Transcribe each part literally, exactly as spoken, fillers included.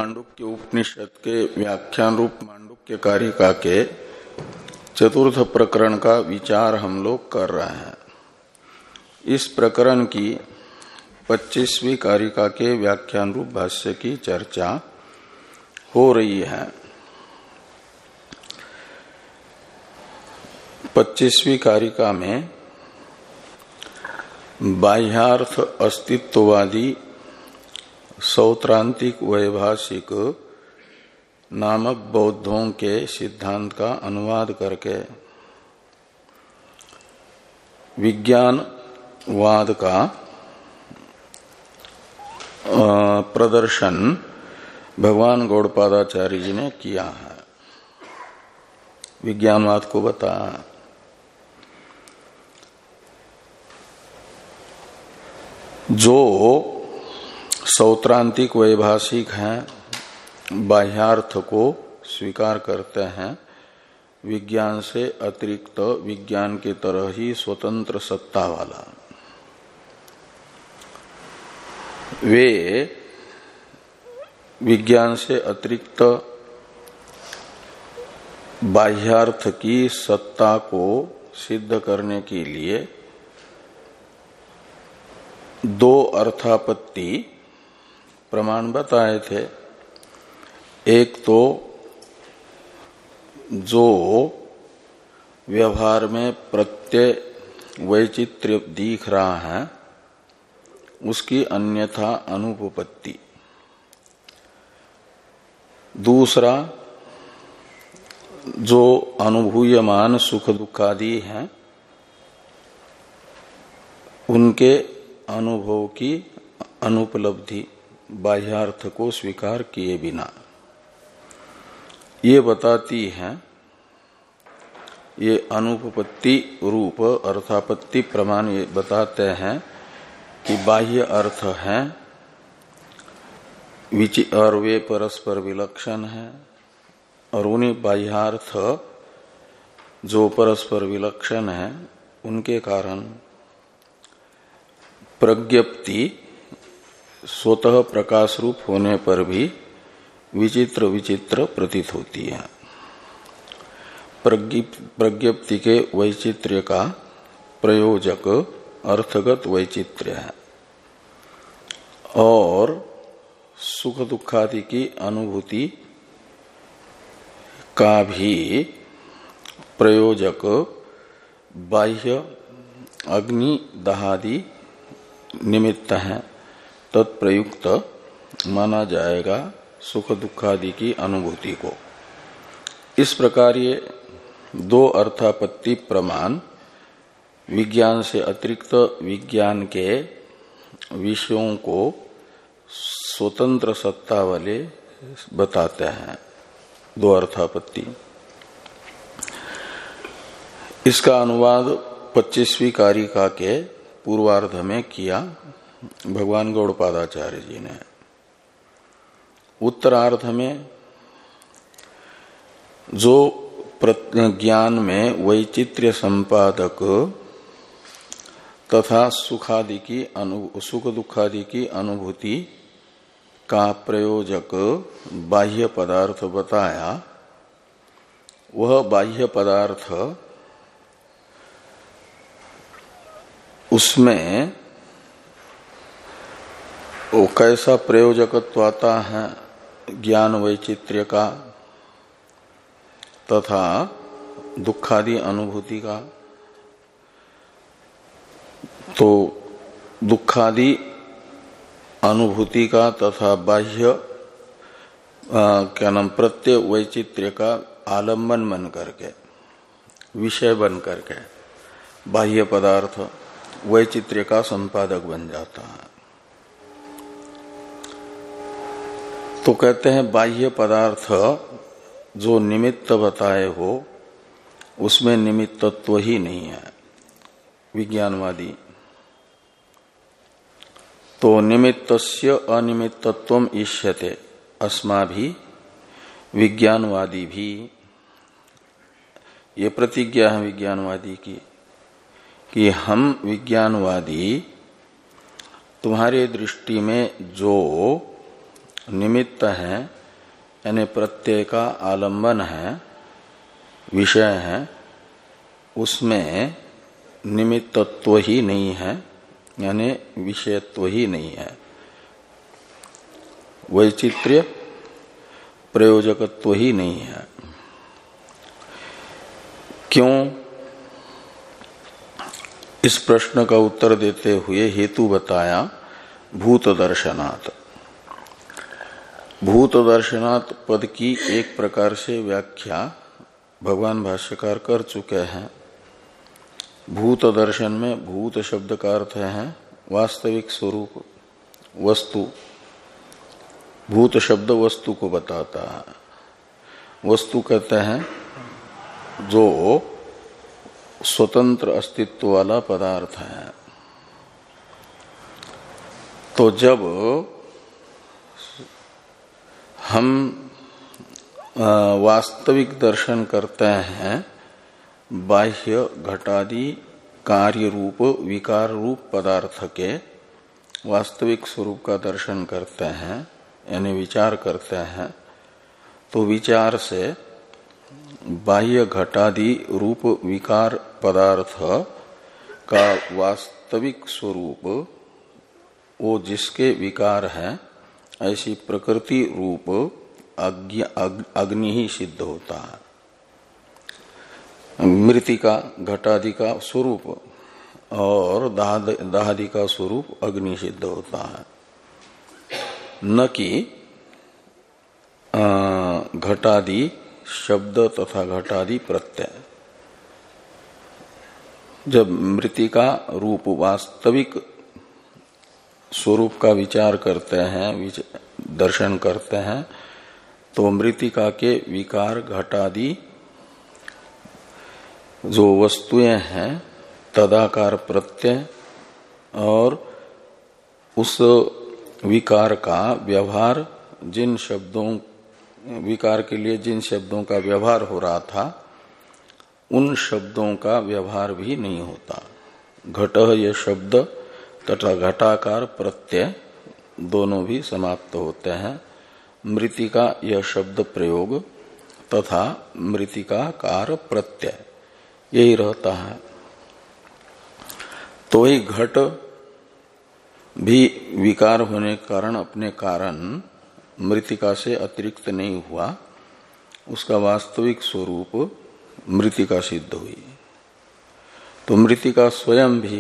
मांडुक्य उपनिषद के व्याख्यान रूप मांडुक्य कारिका के चतुर्थ प्रकरण का विचार हम लोग कर रहे हैं। इस प्रकरण की पच्चीसवीं कारिका के व्याख्यान रूप भाष्य की चर्चा हो रही है। पच्चीसवीं कारिका में बाह्यार्थ अस्तित्ववादी सौत्रांतिक वैभाषिक नामक बौद्धों के सिद्धांत का अनुवाद करके विज्ञानवाद का प्रदर्शन भगवान गौड़पादाचार्य जी ने किया है। विज्ञानवाद को बताया। जो सौत्रांतिक वैभाषिक हैं, बाह्यार्थ को स्वीकार करते हैं, विज्ञान से अतिरिक्त विज्ञान की तरह ही स्वतंत्र सत्ता वाला, वे विज्ञान से अतिरिक्त बाह्यार्थ की सत्ता को सिद्ध करने के लिए दो अर्थापत्ति प्रमाण बताए थे। एक तो जो व्यवहार में प्रत्यय वैचित्र्य दिख रहा है उसकी अन्यथा अनुपपत्ति। दूसरा, जो अनुभूयमान सुख दुखादि हैं उनके अनुभव की अनुपलब्धि बाह्यार्थ को स्वीकार किए बिना, ये बताती है। ये अनुपपत्ति रूप अर्थापत्ति प्रमाण ये बताते हैं कि बाह्य अर्थ हैं और वे परस्पर विलक्षण हैं, और उन्हीं बाह्यार्थ जो परस्पर विलक्षण हैं उनके कारण प्रज्ञप्ति स्वतः प्रकाश रूप होने पर भी विचित्र विचित्र प्रतीत होती है। प्रज्ञप्ति के वैचित्र्य का प्रयोजक अर्थगत वैचित्र्य है, और सुख दुखादि की अनुभूति का भी प्रयोजक बाह्य अग्नि दहादि निमित्त है, तत्प्रयुक्त माना जाएगा सुख दुखादि की अनुभूति को। इस प्रकार ये दो अर्थापत्ति प्रमाण विज्ञान से अतिरिक्त विज्ञान के विषयों को स्वतंत्र सत्ता वाले बताते हैं। दो अर्थापत्ति। इसका अनुवाद पच्चीसवीं कारिका के पूर्वार्ध में किया भगवान गौड़पादाचार्य जी ने। उत्तरार्ध में जो ज्ञान में वैचित्र्य संपादक तथा सुखादि की अनु सुख दुखादि की अनुभूति का प्रयोजक बाह्य पदार्थ बताया, वह बाह्य पदार्थ उसमें वो कैसा प्रयोजकत्व आता है ज्ञान वैचित्र्य का तथा दुखादि अनुभूति का। तो दुखादि अनुभूति का तथा बाह्य क्या नाम प्रत्यय वैचित्र्य का आलम्बन बन करके, विषय बन करके बाह्य पदार्थ वैचित्र्य का संपादक बन जाता है। तो कहते हैं बाह्य पदार्थ जो निमित्त बताए हो उसमें निमित्तत्व ही नहीं है विज्ञानवादी। तो निमित्तस्य अनिमित्तत्वम इष्यते अस्माभि विज्ञानवादी भी, ये प्रतिज्ञा है विज्ञानवादी की कि हम विज्ञानवादी तुम्हारे दृष्टि में जो निमित्त है यानी प्रत्यय का आलंबन है, विषय है, उसमें निमित्तत्व ही नहीं है, यानी विषयत्व ही नहीं है, वैचित्र्य प्रयोजकत्व ही नहीं है। क्यों? इस प्रश्न का उत्तर देते हुए हेतु बताया भूत दर्शनात्। भूत दर्शनात् पद की एक प्रकार से व्याख्या भगवान भाष्यकार कर चुके हैं। भूत दर्शन में भूत शब्द का अर्थ है वास्तविक स्वरूप, वस्तु। भूत शब्द वस्तु को बताता है। वस्तु कहते हैं जो स्वतंत्र अस्तित्व वाला पदार्थ है। तो जब हम वास्तविक दर्शन करते हैं बाह्य घटादि कार्य रूप विकार रूप पदार्थ के वास्तविक स्वरूप का दर्शन करते हैं यानी विचार करते हैं, तो विचार से बाह्य घटादि रूप विकार पदार्थ का वास्तविक स्वरूप वो जिसके विकार है ऐसी प्रकृति रूप अग्नि ही सिद्ध होता है। मृतिका घटादि का स्वरूप और दाहादि का स्वरूप अग्नि सिद्ध होता है, न कि घटादि शब्द तथा घटादि प्रत्यय। जब मृतिका रूप वास्तविक स्वरूप का विचार करते हैं, दर्शन करते हैं, तो मृतिका के विकार घटादि जो वस्तुएं हैं तदाकार प्रत्यय और उस विकार का व्यवहार जिन शब्दों विकार के लिए जिन शब्दों का व्यवहार हो रहा था उन शब्दों का व्यवहार भी नहीं होता। घट ये शब्द तथा घटाकार प्रत्यय दोनों भी समाप्त होते हैं। मृतिका यह शब्द प्रयोग तथा मृतिकाकार प्रत्यय यही रहता है। तो ही घट भी विकार होने के कारण अपने कारण मृतिका से अतिरिक्त नहीं हुआ, उसका वास्तविक स्वरूप मृतिका सिद्ध हुई। तो मृतिका स्वयं भी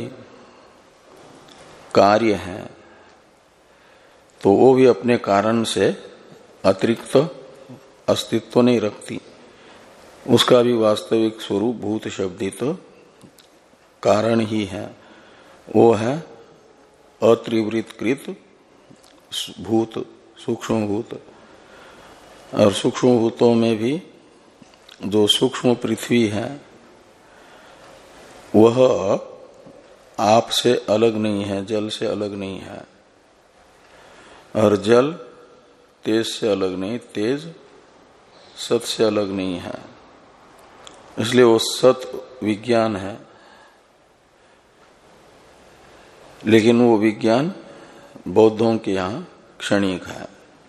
कार्य है, तो वो भी अपने कारण से अतिरिक्त अस्तित्व नहीं रखती, उसका भी वास्तविक स्वरूप भूत शब्दित कारण ही है। वो है अत्रिवृतकृत भूत, सूक्ष्म भूत। और सूक्ष्म भूतों में भी जो सूक्ष्म पृथ्वी है वह आप से अलग नहीं है, जल से अलग नहीं है, और जल तेज से अलग नहीं, तेज सत से अलग नहीं है, इसलिए वो सत विज्ञान है। लेकिन वो विज्ञान बौद्धों के यहाँ क्षणिक है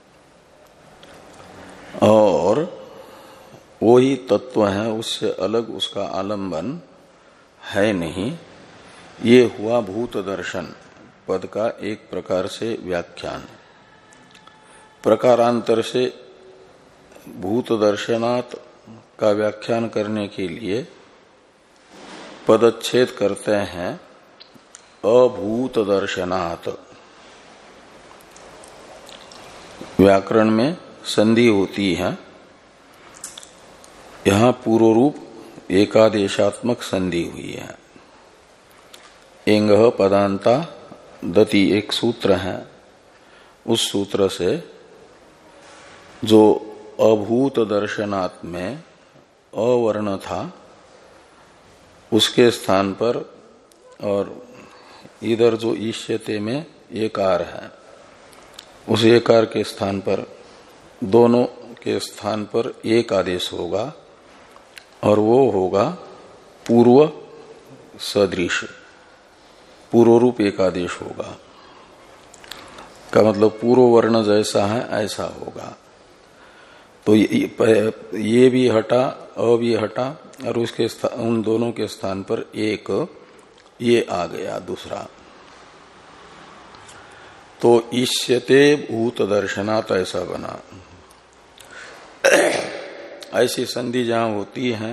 और वो ही तत्व है, उससे अलग उसका आलंबन है नहीं। ये हुआ भूत दर्शन पद का एक प्रकार से व्याख्यान। प्रकारांतर से भूत दर्शनात् का व्याख्यान करने के लिए पदच्छेद करते हैं अभूत दर्शनात्। व्याकरण में संधि होती है, यहां पूर्व रूप एकादेशात्मक संधि हुई है। एंग पदांता दति एक सूत्र है, उस सूत्र से जो अभूत दर्शनात् में अवर्ण था उसके स्थान पर और इधर जो ईष्यते में एकार है उस एकार के स्थान पर, दोनों के स्थान पर एक आदेश होगा और वो होगा पूर्व सदृश, पूर्व रूप एक आदेश होगा। का मतलब पूर्व वर्ण जैसा है ऐसा होगा। तो ये, ये भी हटा, अ भी हटा, और उसके उन दोनों के स्थान पर एक ये आ गया दूसरा। तो इष्यते भूत दर्शनात् ऐसा बना। ऐसी संधि जहां होती है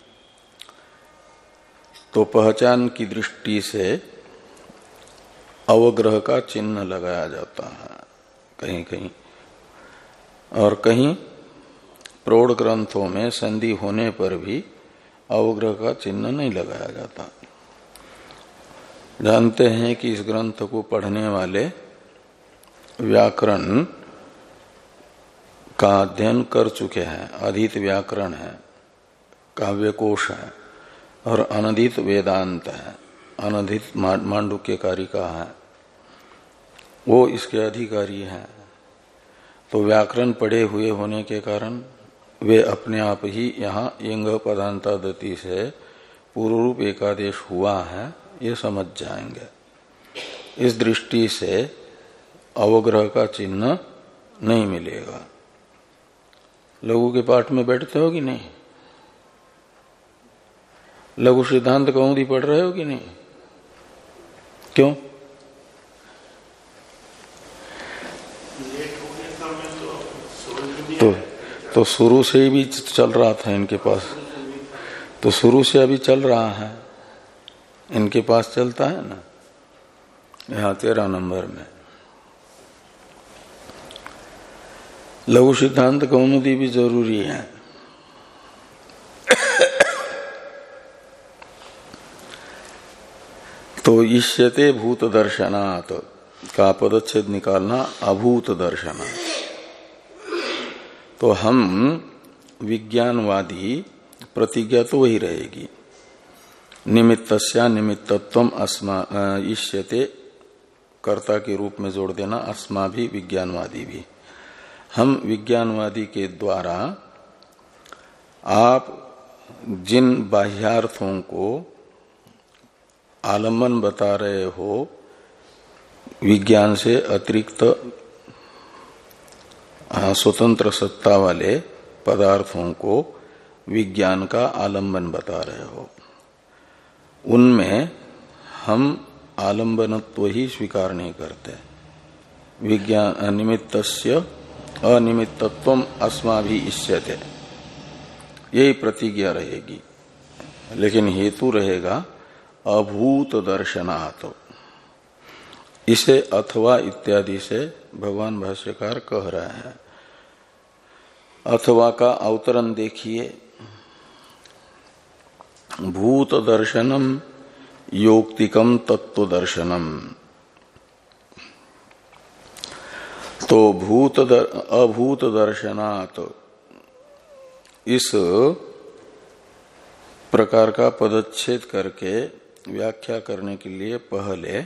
तो पहचान की दृष्टि से अवग्रह का चिन्ह लगाया जाता है कहीं कहीं, और कहीं प्रौढ़ ग्रंथों में संधि होने पर भी अवग्रह का चिन्ह नहीं लगाया जाता। जानते हैं कि इस ग्रंथ को पढ़ने वाले व्याकरण का अध्ययन कर चुके हैं, अधित व्याकरण है, काव्यकोश है और अनधित वेदांत है, अनधित मांडुक्य कारिका है, वो इसके अधिकारी हैं। तो व्याकरण पढ़े हुए होने के कारण वे अपने आप ही यहाँ यंग पदांतादति से पूर्व रूप एकादेश हुआ है ये समझ जाएंगे। इस दृष्टि से अवग्रह का चिन्ह नहीं मिलेगा। लघु के पाठ में बैठते हो कि नहीं? लघु सिद्धांत कौमुदी पढ़ रहे हो कि नहीं? क्यों? तो तो शुरू से ही भी चल रहा था इनके पास, तो शुरू से अभी चल रहा है, इनके पास चलता है ना। यहाँ तेरह नंबर में लघु सिद्धांत कौमुदी भी जरूरी है। तो इष्यते भूत दर्शनात् का पदच्छेद निकालना अभूत दर्शनात्। तो हम विज्ञानवादी प्रतिज्ञा तो वही रहेगी, निमित्तस्या निमित्तत्वम अस्मा इष्यते, कर्ता के रूप में जोड़ देना, अस्मा भी विज्ञानवादी भी। हम विज्ञानवादी के द्वारा आप जिन बाह्यार्थों को आलम्बन बता रहे हो, विज्ञान से अतिरिक्त स्वतंत्र सत्ता वाले पदार्थों को विज्ञान का आलम्बन बता रहे हो, उनमें हम आलम्बनत्व ही स्वीकार नहीं करते। विज्ञान अनिमित्तस्य अनिमित्तत्वम अस्माभि इष्यते, यही प्रतिज्ञा रहेगी। लेकिन हेतु रहेगा अभूत दर्शनात्। इसे अथवा इत्यादि से भगवान भाष्यकार कह रहे हैं। अथवा का अवतरण देखिए, भूत दर्शनम योक्तिकम तत्व दर्शनम। तो भूत दर, अभूत दर्शनात् इस प्रकार का पदच्छेद करके व्याख्या करने के लिए पहले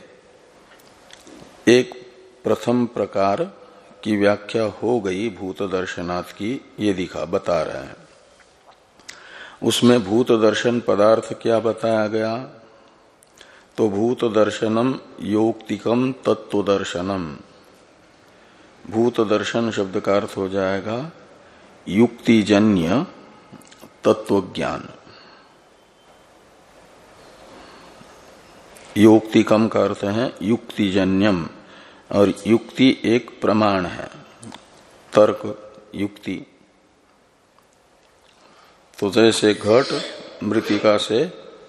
एक प्रथम प्रकार की व्याख्या हो गई भूत दर्शनात् की, ये दिखा बता रहे हैं। उसमें भूत दर्शन पदार्थ क्या बताया गया? तो भूत दर्शनम योक्तिकम तत्व दर्शनम। भूत दर्शन शब्द का अर्थ हो जाएगा युक्तिजन्य तत्व ज्ञान। योक्तिकम का अर्थ है युक्तिजन्यम, और युक्ति एक प्रमाण है, तर्क युक्ति। तो जैसे घट मृत्तिका से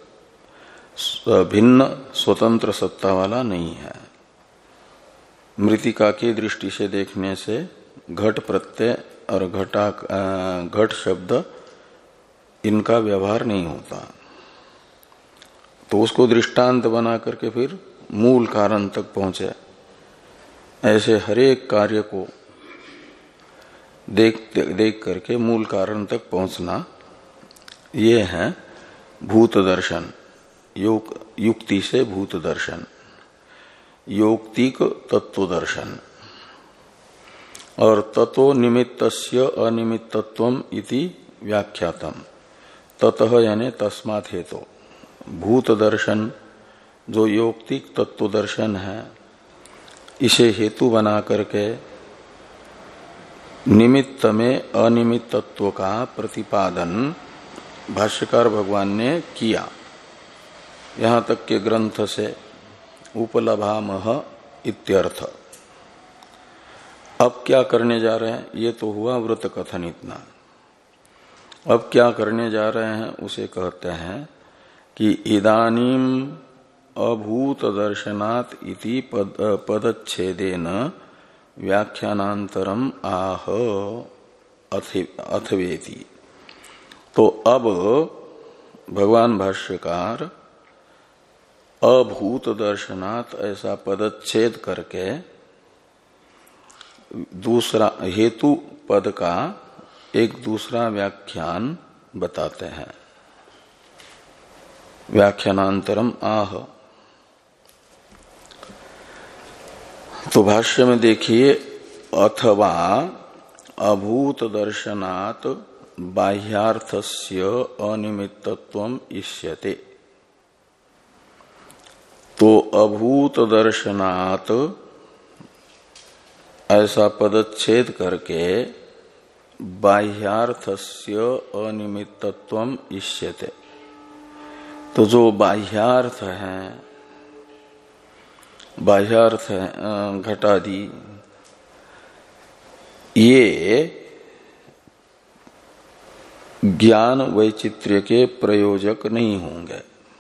भिन्न स्वतंत्र सत्ता वाला नहीं है, मृत्तिका की दृष्टि से देखने से घट प्रत्यय और घटा घट शब्द इनका व्यवहार नहीं होता। तो उसको दृष्टांत बना करके फिर मूल कारण तक पहुंचे। ऐसे हरेक कार्य को देख देख करके मूल कारण तक पहुंचना, ये है भूत दर्शन। योग युक्ति से भूत दर्शन, योक्तिक तत्व दर्शन। और ततो निमित्तस्य अनिमित्तत्वम इति व्याख्यातम। ततः यानी तस्मात् हेतु भूत दर्शन जो योक्तिक तत्व दर्शन है, इसे हेतु बना करके निमित्त में अनिमित्तत्व का प्रतिपादन भाष्यकार भगवान ने किया। यहां तक के ग्रंथ से उपलभामह इत्यर्थ। अब क्या करने जा रहे हैं? ये तो हुआ व्रत कथन इतना। अब क्या करने जा रहे हैं उसे कहते हैं कि इदानीम अभूत दर्शनात् इति पद, पदच्छेदेन व्याख्यानांतरम आह अथवेति। तो अब भगवान भाष्यकार अभूत दर्शनात् ऐसा पदच्छेद करके दूसरा हेतु पद का एक दूसरा व्याख्यान बताते हैं। व्याख्यानांतरम आह। तो भाष्य में देखिए, अथवा अभूत दर्शनात् बाह्यार्थस्य अनिमित्तत्वम इष्यते। तो अभूत दर्शनात् ऐसा पदच्छेद करके बाह्यार्थस्य अनिमित्तत्वम इष्यते। तो जो बाह्यार्थ है, बाह्यार्थ है घटादि, ये ज्ञान वैचित्र्य के प्रयोजक नहीं होंगे,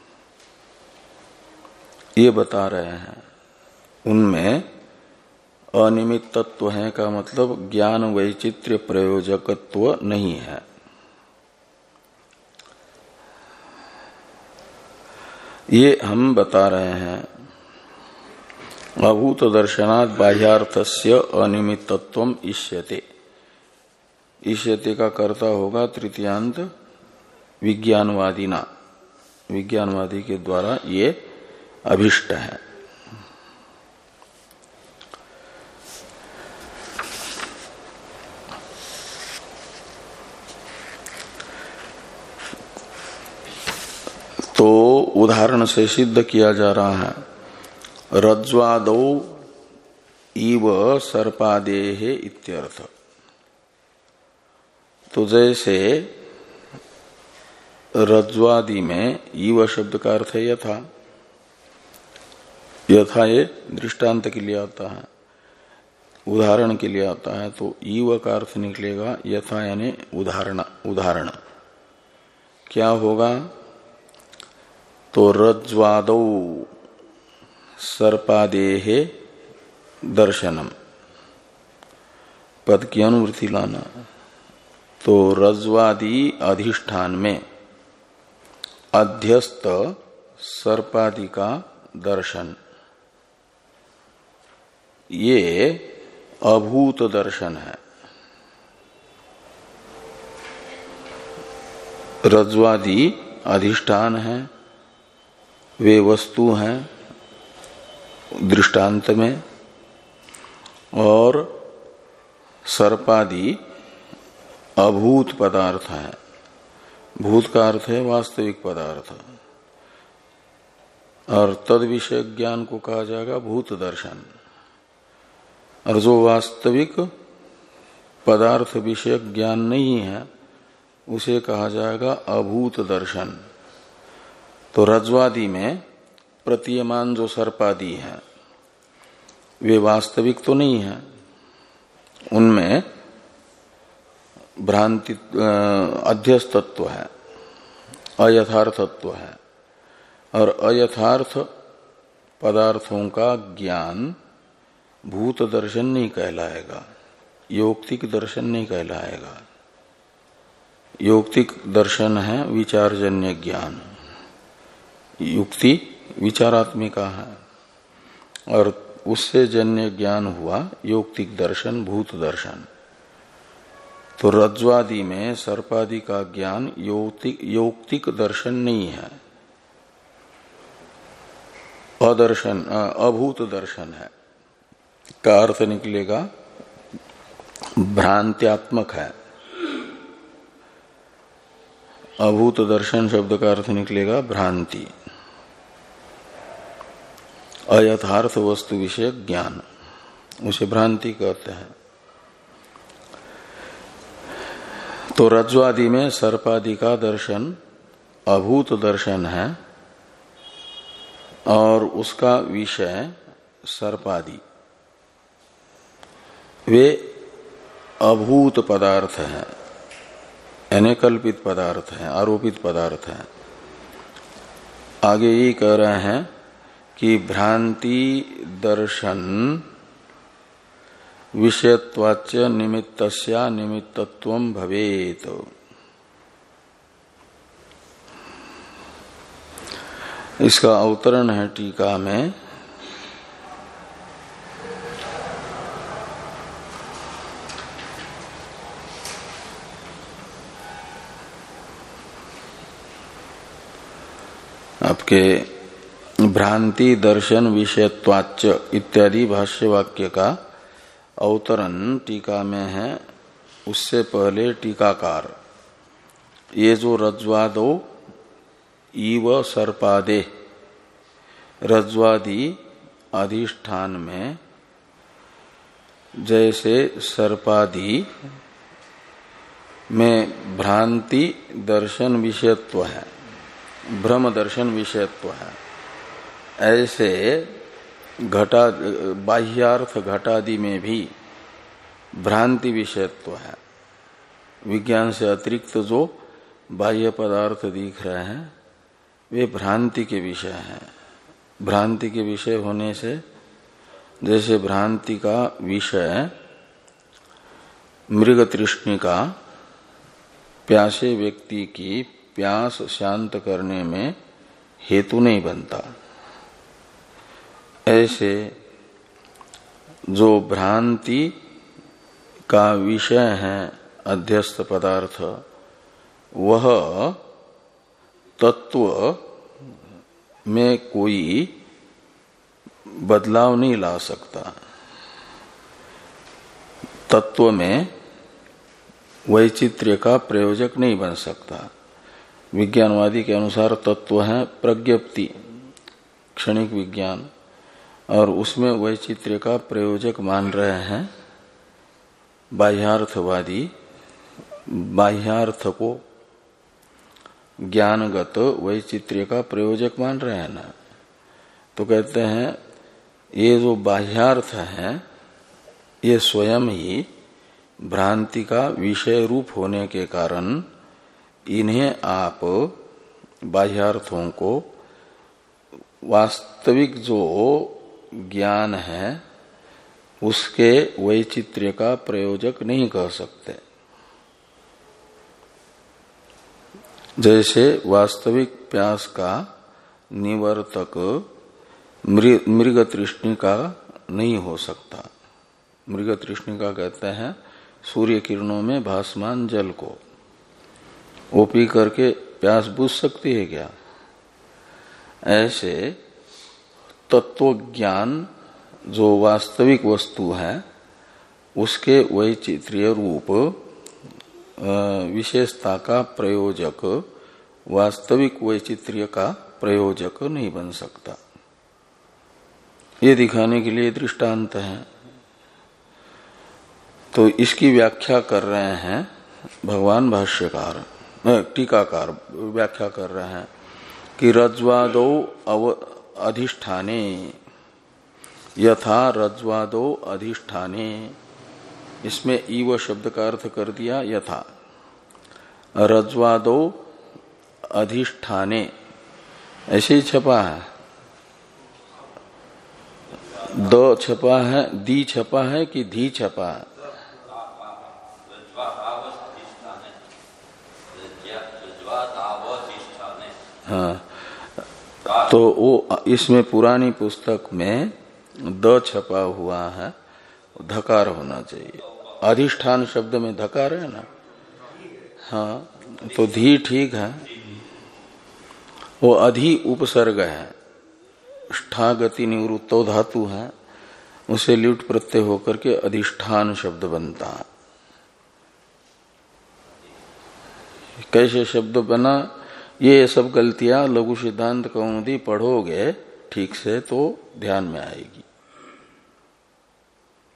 ये बता रहे हैं। उनमें अनिमित्तत्व है का मतलब ज्ञान वैचित्र्य प्रयोजकत्व नहीं है। ये हम बता रहे हैं। अभूत दर्शनात् बाह्यार्थस्य अनिमित्तत्वम इष्यते। इष्यते का कर्ता होगा तृतीयांत विज्ञानवादिना, विज्ञानवादी के द्वारा ये अभिष्ट है। तो उदाहरण से सिद्ध किया जा रहा है, रज्ज्वादौ इव सर्पादेः इत्यर्थ। तो जैसे रज्ज्वादि में इव शब्द का अर्थ है यथा, यथा ये दृष्टांत के लिए आता है, उदाहरण के लिए आता है। तो इव का अर्थ निकलेगा यथा यानी उदाहरण। उदाहरण क्या होगा? तो रज्ज्वादौ सर्पादेः दर्शनम, पद की अनुवृत्ति लाना। तो रज्ज्वादि अधिष्ठान में अध्यस्त सर्पादि का दर्शन, ये अभूत दर्शन है। रज्ज्वादि अधिष्ठान है, वे वस्तु हैं दृष्टांत में, और सर्पादि अभूत पदार्थ है। भूत का अर्थ है वास्तविक पदार्थ, और तद विषय ज्ञान को कहा जाएगा भूत दर्शन। और जो वास्तविक पदार्थ विषय ज्ञान नहीं है उसे कहा जाएगा अभूत दर्शन। तो रज्ज्वादि में प्रतीयमान जो सर्पादि हैं वे वास्तविक तो नहीं है, उनमें भ्रांति अध्यस्तत्व है, अयथार्थत्व है। और अयथार्थ पदार्थों का ज्ञान भूत दर्शन नहीं कहलाएगा, यौक्तिक दर्शन नहीं कहलाएगा। यौक्तिक दर्शन है विचारजन्य ज्ञान, युक्ति विचारात्मिका है, और उससे जन्य ज्ञान हुआ यौक्तिक दर्शन, भूत दर्शन। तो रज्ज्वादि में सर्पादि का ज्ञान यौक्तिक यौक्तिक दर्शन नहीं है, अदर्शन अभूत दर्शन है। का अर्थ निकलेगा भ्रांत्यात्मक है। अभूत दर्शन शब्द का अर्थ निकलेगा भ्रांति, अयथार्थ वस्तु विषय ज्ञान। उसे भ्रांति कहते हैं। तो रज्ज्वादि में सर्पादि का दर्शन अभूत दर्शन है और उसका विषय सर्पादि वे अभूत पदार्थ हैं, यानी कल्पित पदार्थ हैं, आरोपित पदार्थ हैं। आगे ये कह रहे हैं कि भ्रांति दर्शन विषयत्वाच्य निमित्तस्या निमित्तत्वं भवेत। इसका अवतरण है टीका में। आपके भ्रांति दर्शन विषयत्वाच्य इत्यादि भाष्य वाक्य का अवतरण टीका में है। उससे पहले टीकाकार ये जो रज्ज्वादो इव सर्पादे, रज्ज्वादि अधिष्ठान में जैसे सर्पादि में भ्रांति दर्शन विषयत्व है, भ्रम दर्शन विषयत्व है, ऐसे घटा बाह्यार्थ घटादि में भी भ्रांति विषयत्व है। विज्ञान से अतिरिक्त जो बाह्य पदार्थ दिख रहे हैं वे भ्रांति के विषय हैं। भ्रांति के विषय होने से जैसे भ्रांति का विषय मृग तृष्णिका प्यासे व्यक्ति की प्यास शांत करने में हेतु नहीं बनता, ऐसे जो भ्रांति का विषय है अध्यस्त पदार्थ वह तत्व में कोई बदलाव नहीं ला सकता। तत्व में वैचित्र्य का प्रयोजक नहीं बन सकता। विज्ञानवादी के अनुसार तत्व है प्रज्ञप्ति, क्षणिक विज्ञान, और उसमें वैचित्र्य का प्रयोजक मान रहे हैं बाह्यार्थवादी। बाह्यार्थ को ज्ञानगत वैचित्र्य का प्रयोजक मान रहे हैं ना, तो कहते हैं ये जो बाह्यार्थ है ये स्वयं ही भ्रांति का विषय रूप होने के कारण इन्हें आप बाह्यार्थों को वास्तविक जो ज्ञान है उसके वैचित्र्य का प्रयोजक नहीं कह सकते। जैसे वास्तविक प्यास का निवर्तक मृग तृष्णिका नहीं हो सकता। मृग तृष्णिका कहते हैं सूर्य किरणों में भासमान जल को, वो पी करके प्यास बुझ सकती है क्या? ऐसे तत्व ज्ञान जो वास्तविक वस्तु है उसके वैचित्र्य रूप विशेषता का प्रयोजक वास्तविक वैचित्र्य का प्रयोजक नहीं बन सकता। ये दिखाने के लिए दृष्टांत है। तो इसकी व्याख्या कर रहे हैं भगवान भाष्यकार, टीकाकार व्याख्या कर रहे हैं कि रज्ज्वादो अव अधिष्ठाने, यथा रज्ज्वादो अधिष्ठाने, इसमें ईव शब्द का अर्थ कर दिया यथा। रज्ज्वादो अधिष्ठाने ऐसे ही छपा है, द छपा है, दी छपा है कि धी छपा है? हाँ, तो वो इसमें पुरानी पुस्तक में द छपा हुआ है, धकार होना चाहिए। अधिष्ठान शब्द में धकार है ना, हाँ, तो धी ठीक है। वो अधि उपसर्ग है, ष्ठागति निवृत्तो धातु है, उसे ल्युट प्रत्यय होकर के अधिष्ठान शब्द बनता है। कैसे शब्द बना? ये सब गलतियां लघु सिद्धांत कौमुदी पढ़ोगे ठीक से तो ध्यान में आएगी।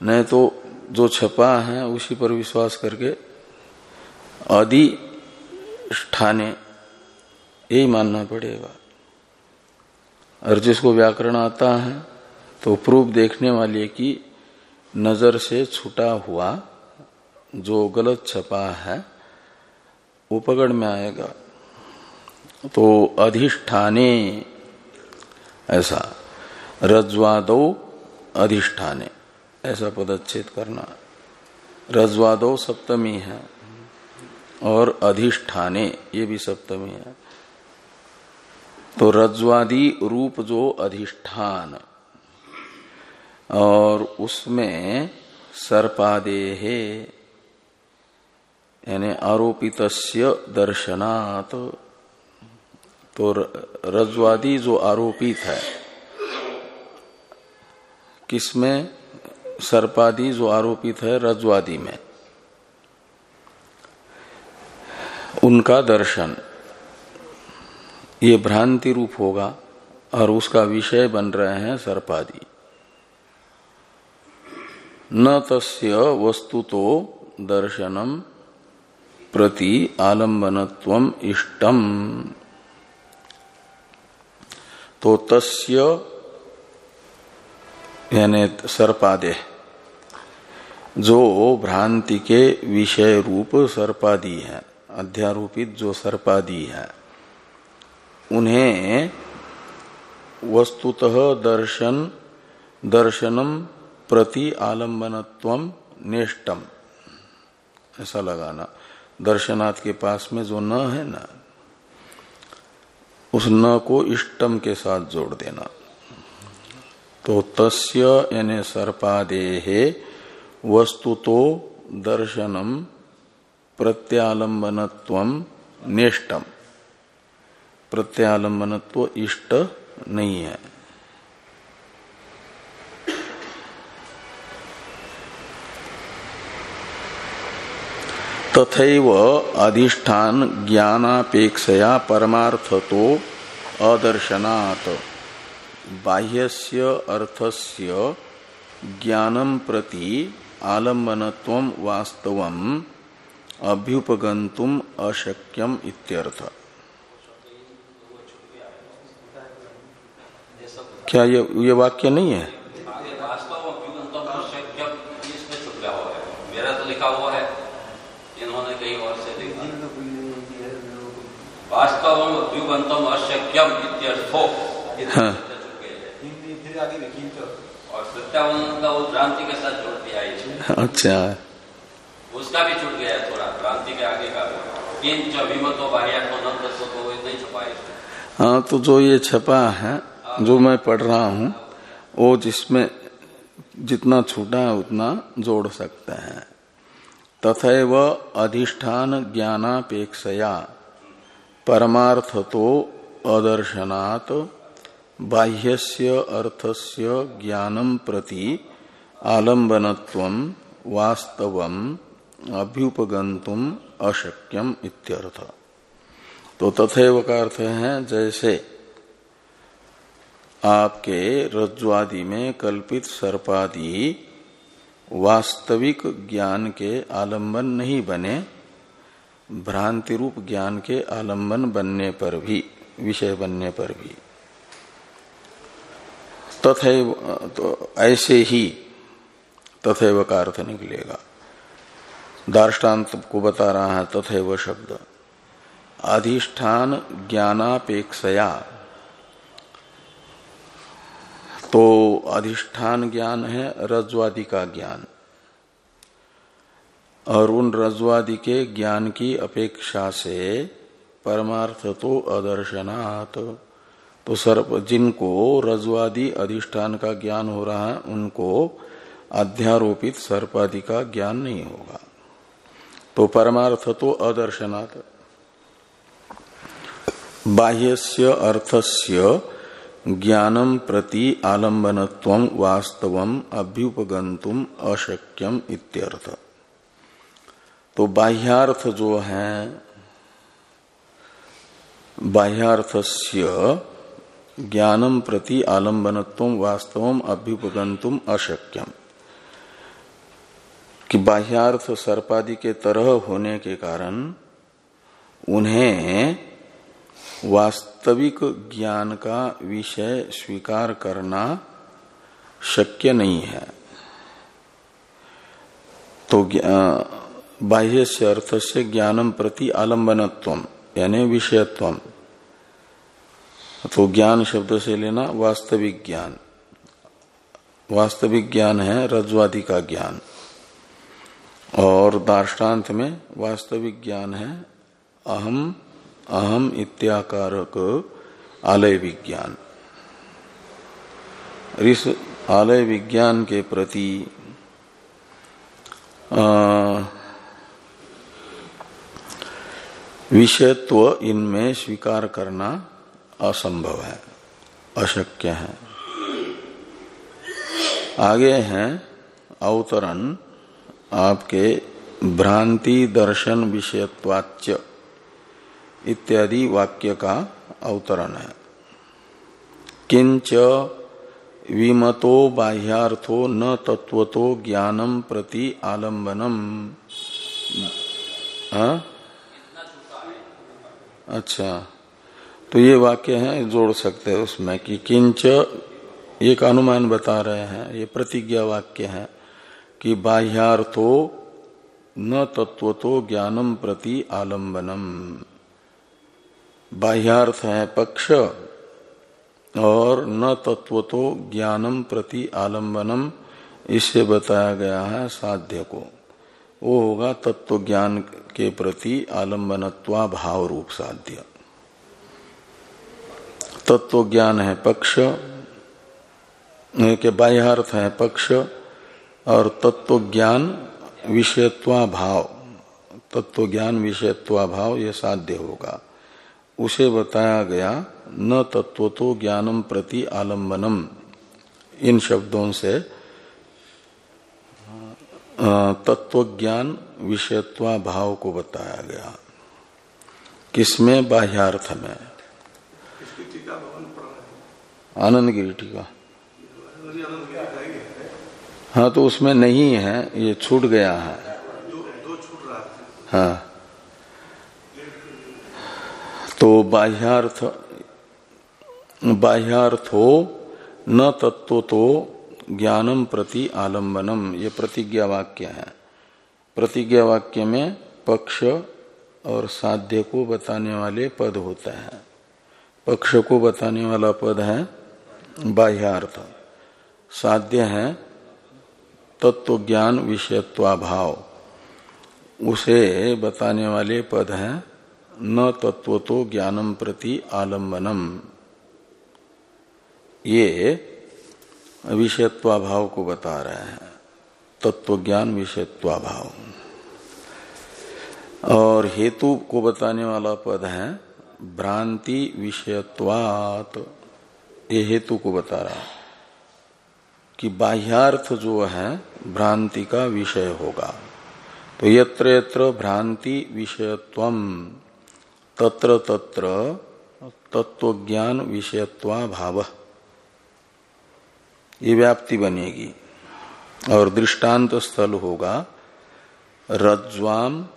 नहीं तो जो छपा है उसी पर विश्वास करके अधिष्ठाने यही मानना पड़ेगा। और जिसको व्याकरण आता है तो प्रूफ देखने वाले की नजर से छूटा हुआ जो गलत छपा है वो पकड़ में आएगा। तो अधिष्ठाने ऐसा, रज्वादो अधिष्ठाने ऐसा पदच्छेद करना। रज्वादो सप्तमी है और अधिष्ठाने ये भी सप्तमी है। तो रज्वादी रूप जो अधिष्ठान और उसमें सर्पादेहे यानी आरोपितस्य दर्शनात्, तो रज्वादी जो आरोपित है किसमें, सर्पादी जो आरोपित है रज्वादी में, उनका दर्शन ये भ्रांति रूप होगा और उसका विषय बन रहे हैं सर्पादी। न तस्य वस्तुतो दर्शनम प्रति आलम्बनत्वम इष्टम। तो तस्य यानी सर्पादे जो भ्रांति के विषय रूप सर्पादी है, अध्यारोपित जो सर्पादी है, उन्हें वस्तुतः दर्शन दर्शनम प्रति आलम्बनत्वम नेष्टम ऐसा लगाना। दर्शनात् के पास में जो न है ना, उस न को इष्टम के साथ जोड़ देना। तो तस्य यानी सर्पादेहे वस्तुतो दर्शनम प्रत्यालंबनत्वम नेष्टम। प्रत्यालंबनत्व इष्ट नहीं है। तथैव अधिष्ठान ज्ञानापेक्षया परमार्थतो अदर्शनात् बाह्यस्य अर्थस्य ज्ञानम प्रति आलम्बनत्वम वास्तवम अभ्युपगंतुम अशक्यम इत्यर्थ। क्या ये ये वाक्य नहीं है? मेरा तो लिखा हुआ है, इन्होंने कहीं और से लिखा। वास्तवम अभ्युपगंतुम अशक्यम इत्यर्थो। हाँ। और सत्यावन का वो भ्रांति के साथ जोड़ दिया है। अच्छा, उसका भी छूट गया थोड़ा, भ्रांति के आगे का किंच अभिमतो बाह्यात्मो न तत्व तो वो नहीं छपा है। हाँ, तो जो ये छपा है जो मैं पढ़ रहा हूँ वो जिसमें जितना छूटा है उतना जोड़ सकते हैं। तथैव अधिष्ठान ज्ञानापेक्षया परमार्थतो अदर्शनात् बाह्यस्य अर्थस्य ज्ञानम प्रति आलम्बनत्वम वास्तवम अभ्युपगंतुम अशक्यम इत्यर्थ। तो तथैव का अर्थ है जैसे आपके रज्ज्वादि में कल्पित सर्पादि वास्तविक ज्ञान के आलंबन नहीं बने, भ्रांति रूप ज्ञान के आलंबन बनने पर भी, विषय बनने पर भी, तथैव तो ऐसे ही तथैव का अर्थ निकलेगा। दार्ष्टान्त को बता रहा है तथैव शब्द। अधिष्ठान ज्ञानापेक्षया, तो अधिष्ठान ज्ञान है रज्ज्वादि का ज्ञान, और उन रज्ज्वादि के ज्ञान की अपेक्षा से परमार्थ तो अदर्शनात्, तो सर्प जिनको रज्ज्वादि अधिष्ठान का ज्ञान हो रहा है उनको अध्यारोपित सर्पादि का ज्ञान नहीं होगा। तो परमार्थ तो अदर्शनात् बाह्यस्य अर्थस्य ज्ञानम प्रति आलम्बनत्वम वास्तवम अभ्युपगंतुम अशक्यम इत्यर्थ। तो बाह्यार्थ जो है, बाह्यार्थस्य ज्ञानम प्रति आलम्बनत्वम वास्तवम अभ्युपगंतुम अशक्यम, कि बाह्यार्थ सर्पादि के तरह होने के कारण उन्हें वास्तविक ज्ञान का विषय स्वीकार करना शक्य नहीं है। तो बाह्य से अर्थ से ज्ञानम प्रति आलम्बनत्वम यानी विषयत्वम, तो ज्ञान शब्द से लेना वास्तविक ज्ञान। वास्तविक ज्ञान है रज्ज्वादि का ज्ञान, और दार्ष्टान्त में वास्तविक ज्ञान है अहम अहम इत्याकारक आलय विज्ञान। इस आलय विज्ञान के प्रति विषयत्व इनमें स्वीकार करना असंभव है, अशक्य है। आगे हैं अवतरण आपके भ्रांति दर्शन विषयत्वाच्य इत्यादि वाक्य का अवतरण है। किंच विमतो बाह्यार्थो न तत्वतो ज्ञानम प्रति आलम्बनम। अच्छा, तो ये वाक्य है, जोड़ सकते हैं उसमें कि किंच एक अनुमान बता रहे हैं, ये प्रतिज्ञा वाक्य है कि बाह्यार्थो न तत्वतो ज्ञानम प्रति आलम्बनम। बाह्यार्थ है पक्ष और न तत्वतो ज्ञानम प्रति आलम्बनम, इससे बताया गया है साध्य को। वो होगा तत्व ज्ञान के प्रति आलम्बनत्वा भाव रूप साध्य। तत्व ज्ञान है पक्ष के बाह्यार्थ है पक्ष, और तत्व ज्ञान विषयत्वा भाव, तत्व ज्ञान विषयत्वा भाव ये साध्य होगा। उसे बताया गया न तत्वतो ज्ञानम प्रति आलम्बनम। इन शब्दों से तत्व ज्ञान विषयत्वा भाव को बताया गया। किसमें? बाह्यार्थ में। आनंद गिरी टीका, हाँ, तो उसमें नहीं है, ये छूट गया है। दो, दो छूट रहा है। हाँ, तो बाह्यार्थ बाह्यार्थो न तत्व तो ज्ञानम प्रति आलम्बनम, ये प्रतिज्ञा वाक्य है। प्रतिज्ञा वाक्य में पक्ष और साध्य को बताने वाले पद होते हैं। पक्ष को बताने वाला पद है बाह्यार्थ, साध्य है तत्व ज्ञान विषयत्वा भाव, उसे बताने वाले पद हैं न तत्वतो ज्ञानम प्रति आलम्बनम। ये विषयत्वा भाव को बता रहे हैं, तत्व ज्ञान विषयत्वा भाव। और हेतु को बताने वाला पद है भ्रांति विषयत्वात्, ये हेतु को बता रहा है कि बाह्यार्थ जो है भ्रांति का विषय होगा। तो यत्र यत्र भ्रांति विषयत्वम तत्र तत्र तत्वज्ञान विषयत्वा भाव, ये व्याप्ति बनेगी। और दृष्टांत स्थल होगा रज्ज्वाम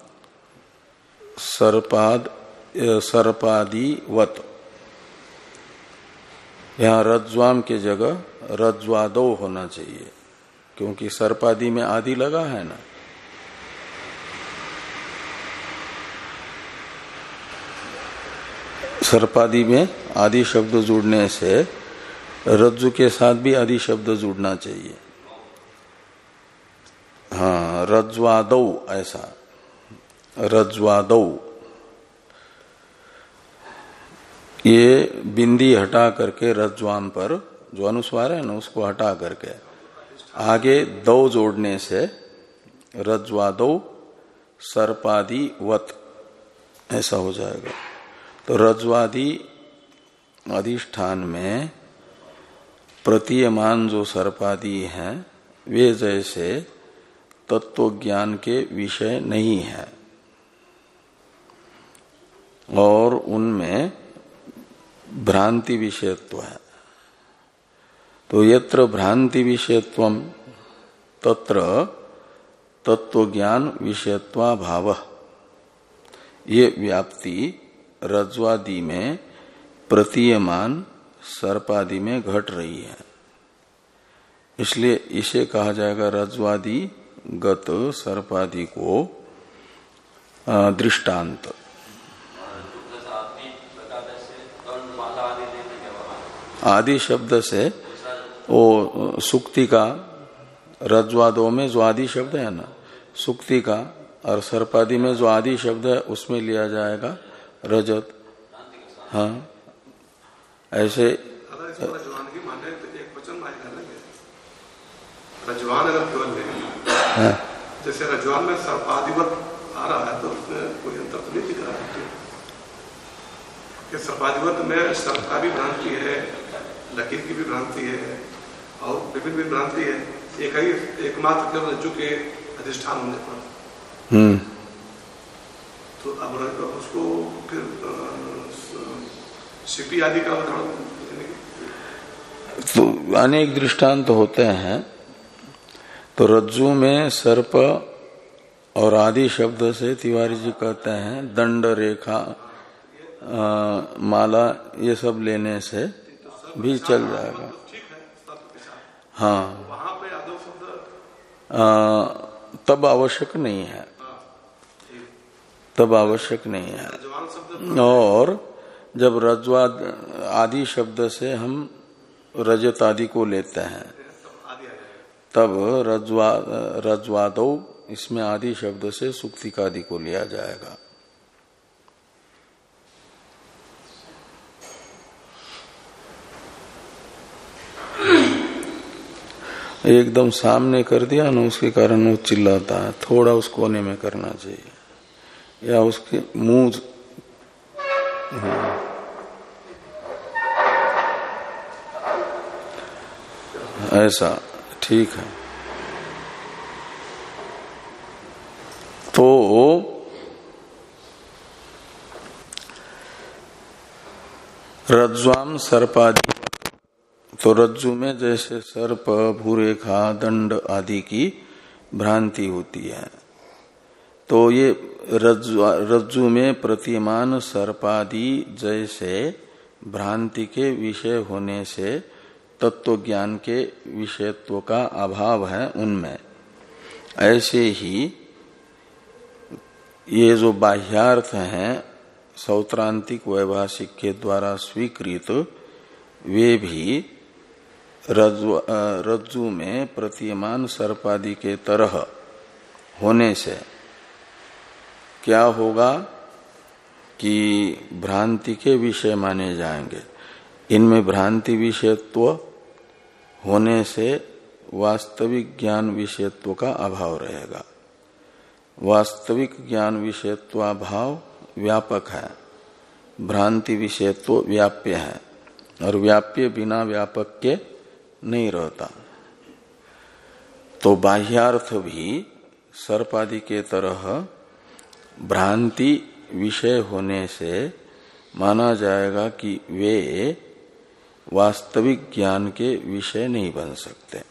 सर्पाद सर्पादिवत। यहाँ रज्ज्वाम के जगह रज्ज्वादो होना चाहिए, क्योंकि सर्पादि में आदि लगा है ना। सर्पादि में आदि शब्द जुड़ने से रज्जु के साथ भी आदि शब्द जुड़ना चाहिए। हाँ, रज्ज्वादौ, ऐसा रज्ज्वादौ। ये बिंदी हटा करके रज्ज्वाम पर जो अनुस्वार है ना, उसको हटा करके आगे दौ जोड़ने से रज्ज्वादौ सर्पादिवत ऐसा हो जाएगा। तो रज्ज्वादि अधिष्ठान में प्रतीयमान जो सर्पादि हैं वे जैसे तत्व ज्ञान के विषय नहीं है, और उनमें भ्रांति विषयत्व है। तो यत्र भ्रांति विषयत्वम तत्र तत्व ज्ञान विषयत्वा भाव, ये व्याप्ति बनेगी। और दृष्टांत स्थल होगा रज्ज्वाम सर्पादिवत। यहाँ रज्ज्वाम के जगह रज्ज्वादौ होना चाहिए, क्योंकि सर्पादि में आदि लगा है ना। सर्पादि में आदि शब्द जुड़ने से रज्जु के साथ भी आदि शब्द जुड़ना चाहिए। हाँ, रज्ज्वादौ, ऐसा रज्ज्वादौ। ये बिंदी हटा करके रज्ज्वाम पर जो अनुस्वार है ना, उसको हटा करके आगे दौ जोड़ने से रज्ज्वादौ सर्पादिवत ऐसा हो जाएगा। तो रज्ज्वादि अधिष्ठान में तत्व ज्ञान विषयत्वा भाव, ये व्याप्ति रज्ज्वादि में प्रतीयमान सर्पादि में घट रही है, इसलिए इसे कहा जाएगा रज्ज्वादि गत सर्पादि को दृष्टांत। आदि शब्द से वो सुक्ति का, रज्ज्वादों में जो आदि शब्द है ना सुक्ति का, और सर्पादि में जो आदि शब्द है उसमें लिया जाएगा रजत। हाँ ऐसे रजवान अगर केवल लेंगे, जैसे रजवान में सर्पादिवत आ रहा है तो उसमें कोई अंतर तो नहीं दिख रहा है कि सर्पादिवत में सर्प का भी भ्रांति है, लकीर की भी भ्रांति है और विभिन्न भी भ्रांति है, एक ही एकमात्र केवल रज्जु के अधिष्ठान होने पर। हम्म तो अब उसको फिर सीपी आदि का उदाहरण तो अनेक दृष्टांत तो होते हैं। तो रज्जु में सर्प और आदि शब्द से तिवारी जी कहते हैं दंड, रेखा, आ, माला, ये सब लेने से भी चल जाएगा। हाँ आ, तब आवश्यक नहीं है, तब आवश्यक नहीं है। और जब रज्वाद आदि शब्द से हम रजत आदि को लेते हैं तब रज्वा रज्वादो इसमें आदि शब्द से सुक्तिकादि को लिया जाएगा। एकदम सामने कर दिया ना उसके कारण वो चिल्लाता है, थोड़ा उस कोने में करना चाहिए या उसके मुंह। ऐसा ठीक है। तो रज्ज्वाम सर्पादि, तो रज्जु में जैसे सर्प, भूरेखा, दंड आदि की भ्रांति होती है, तो ये रज्जु, रज्जु में प्रतिमान सर्पादि जैसे भ्रांति के विषय होने से तत्व ज्ञान के विषयत्व का अभाव है उनमें, ऐसे ही ये जो बाह्यार्थ हैं सौत्रांतिक वैभाषिक के द्वारा स्वीकृत, वे भी रज्जु, रज्जु में प्रतीयमान सर्पादि के तरह होने से क्या होगा कि भ्रांति के विषय माने जाएंगे। इनमें भ्रांति विषयत्व होने से वास्तविक ज्ञान विषयत्व का अभाव रहेगा। वास्तविक ज्ञान विषयत्वाभाव व्यापक है, भ्रांति विषयत्व व्याप्य है, और व्याप्य बिना व्यापक के नहीं रहता। तो बाह्यार्थ भी सर्पादि के तरह भ्रांति विषय होने से माना जाएगा कि वे वास्तविक ज्ञान के विषय नहीं बन सकते।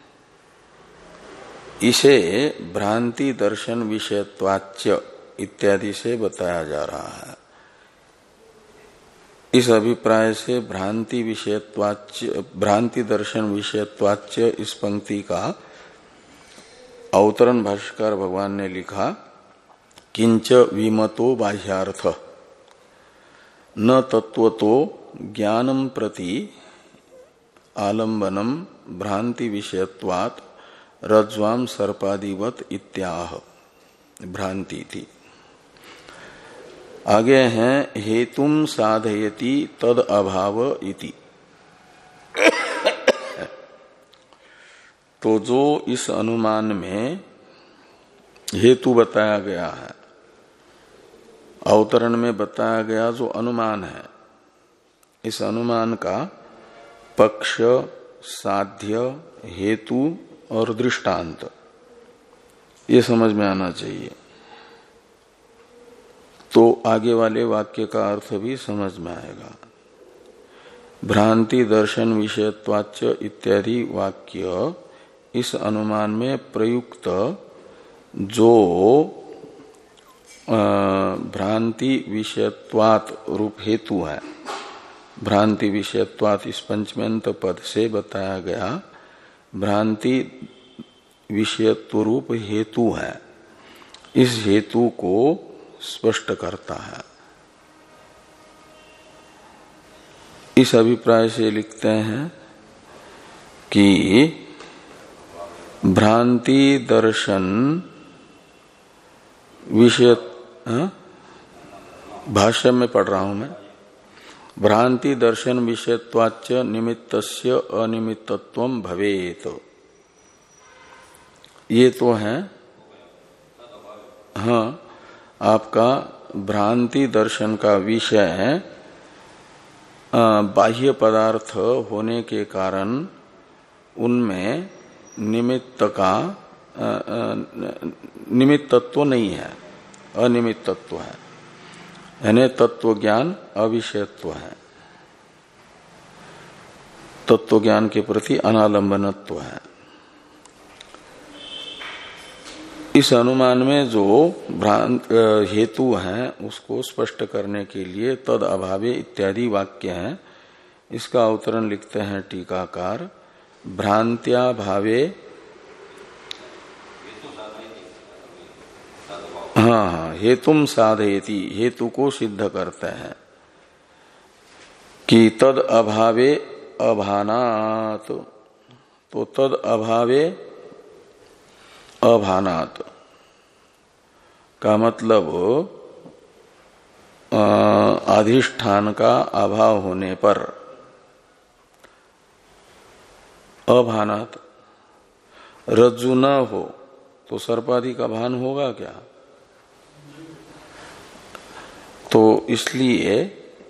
इसे भ्रांति दर्शन विषयत्वाच्य इत्यादि से बताया जा रहा है। इस अभिप्राय से भ्रांति विषयत्वाच्य, भ्रांति दर्शन विषयत्वाच्य इस पंक्ति का अवतरण भाष्यकार भगवान ने लिखा, किंच विमतो बाह्यार्थ न तत्वतो ज्ञानम प्रति आलंबनम भ्रांति विषयत्वात् रज्ज्वाम सर्पादिवत इत्याह भ्रांति थी। आगे हैं हेतुम साधयति तद अभाव इति। तो जो इस अनुमान में हेतु बताया गया है, अवतरण में बताया गया जो अनुमान है, इस अनुमान का पक्ष, साध्य, हेतु और दृष्टांत ये समझ में आना चाहिए। तो आगे वाले वाक्य का अर्थ भी समझ में आएगा। भ्रांति दर्शन विषयत्वाच्य इत्यादि वाक्य इस अनुमान में प्रयुक्त जो भ्रांति विषयत्वात् रूप हेतु है, भ्रांति विषयत्वात् इस पंचम्यंत पद से बताया गया भ्रांति विषयत्व रूप हेतु है, इस हेतु को स्पष्ट करता है। इस अभिप्राय से लिखते हैं कि भ्रांति दर्शन विषय, भाष्य में पढ़ रहा हूं मैं, भ्रांति दर्शन विषयत्वाच्च निमित्तस्य अनिमित्तत्वं भवेत। ये तो है हाँ आपका भ्रांति दर्शन का विषय है बाह्य पदार्थ होने के कारण उनमें निमित्त का निमित्तत्व नहीं है, अनिमित्तत्व है, यानी तत्व ज्ञान अविषयत्व है, तत्व ज्ञान के प्रति अनालंबनत्व है। इस अनुमान में जो भ्रांत हेतु है उसको स्पष्ट करने के लिए तद अभावे इत्यादि वाक्य हैं। इसका अवतरण लिखते हैं टीकाकार, भ्रांत्या भावे, हाँ हाँ हेतुम साधयति, हेतु को सिद्ध करते हैं कि तद अभावे अभानात, तो तद अभावे अभानात का मतलब अधिष्ठान का अभाव होने पर, अभानात रज्जु न हो तो सर्पादि का भान होगा क्या? तो इसलिए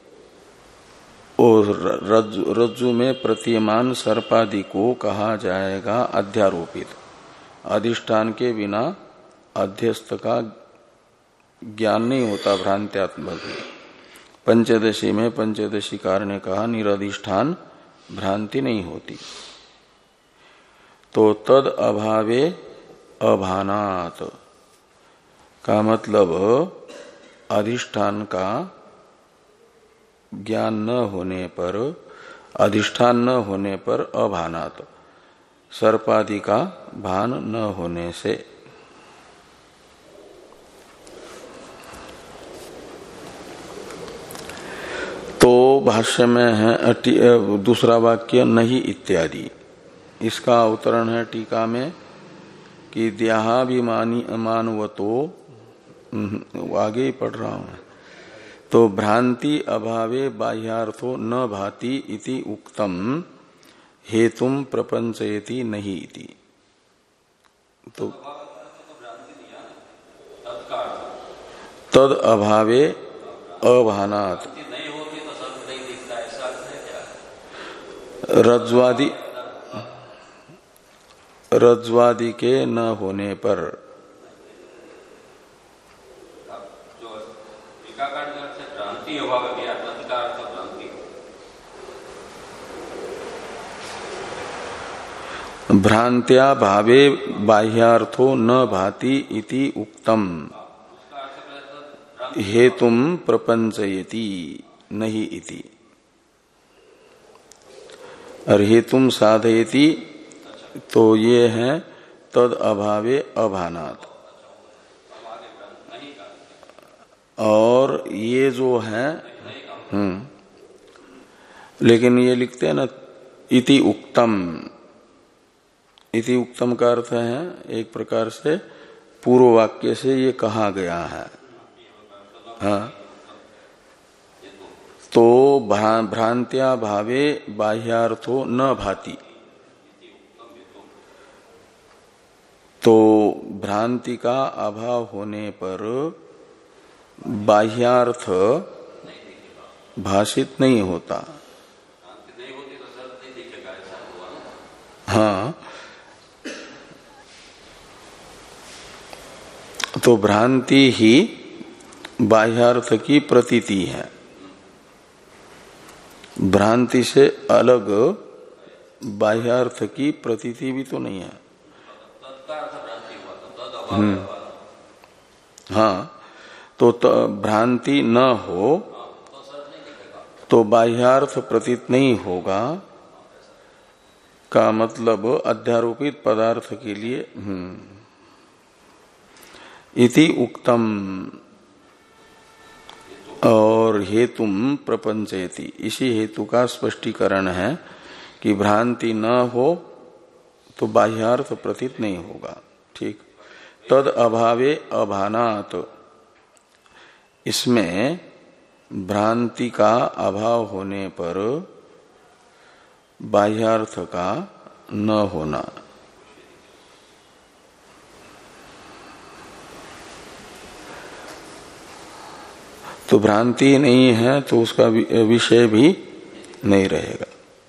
और रज्जु, रज्जु में प्रतीयमान सर्पादि को कहा जाएगा अध्यारोपित। अधिष्ठान के बिना अध्यस्त का ज्ञान नहीं होता भ्रांत्यात्मक। पंचदशी में पंचदशी कार ने कहा निरधिष्ठान भ्रांति नहीं होती। तो तद अभावे अभानात का मतलब अधिष्ठान का ज्ञान न होने पर, अधिष्ठान न होने पर अभानात, सर्पादि का भान न होने से। तो भाष्य में है दूसरा वाक्य नहीं इत्यादि, इसका अवतरण है टीका में कि देहाभिमानी मानवतो, आगे ही पढ़ रहा हूं, तो भ्रांति अभावे बाह्यार्थो न भाति इति उक्तम हेतुम प्रपंचयति नहीं इति। तो तद अभावे अभानात, रज्ज्वादि रज्ज्वादि के न होने पर, भ्रांत्या भावे बाह्यार्थो न भाति इति उक्तम हेतुम प्रपंचयति नहीं इति। और हेतुम साधयति तो ये है तद अभावे अभानात, और ये जो है हम्म लेकिन ये लिखते हैं ना इति उक्तम, इति उक्तम का अर्थ है एक प्रकार से पूर्व वाक्य से ये कहा गया है। हाँ तो भ्रांत्या भावे बाह्यार्थो न भाति, तो भ्रांति का अभाव होने पर बाह्यार्थ भाषित नहीं होता। हाँ तो भ्रांति ही बाह्यार्थ की प्रतीति है, भ्रांति से अलग बाह्यार्थ की प्रतीति भी तो नहीं है। हम्म हाँ, तो भ्रांति न हो तो बाह्यार्थ प्रतीत नहीं होगा का मतलब अध्यारोपित पदार्थ के लिए हम्म इति उक्तम और हेतुम प्रपंचेति, इसी हेतु का स्पष्टीकरण है कि भ्रांति न हो तो बाह्यार्थ प्रतीत नहीं होगा। ठीक, तद अभावे अभानात, इसमें भ्रांति का अभाव होने पर बाह्यार्थ का न होना। तो भ्रांति नहीं है तो उसका विषय भी नहीं रहेगा।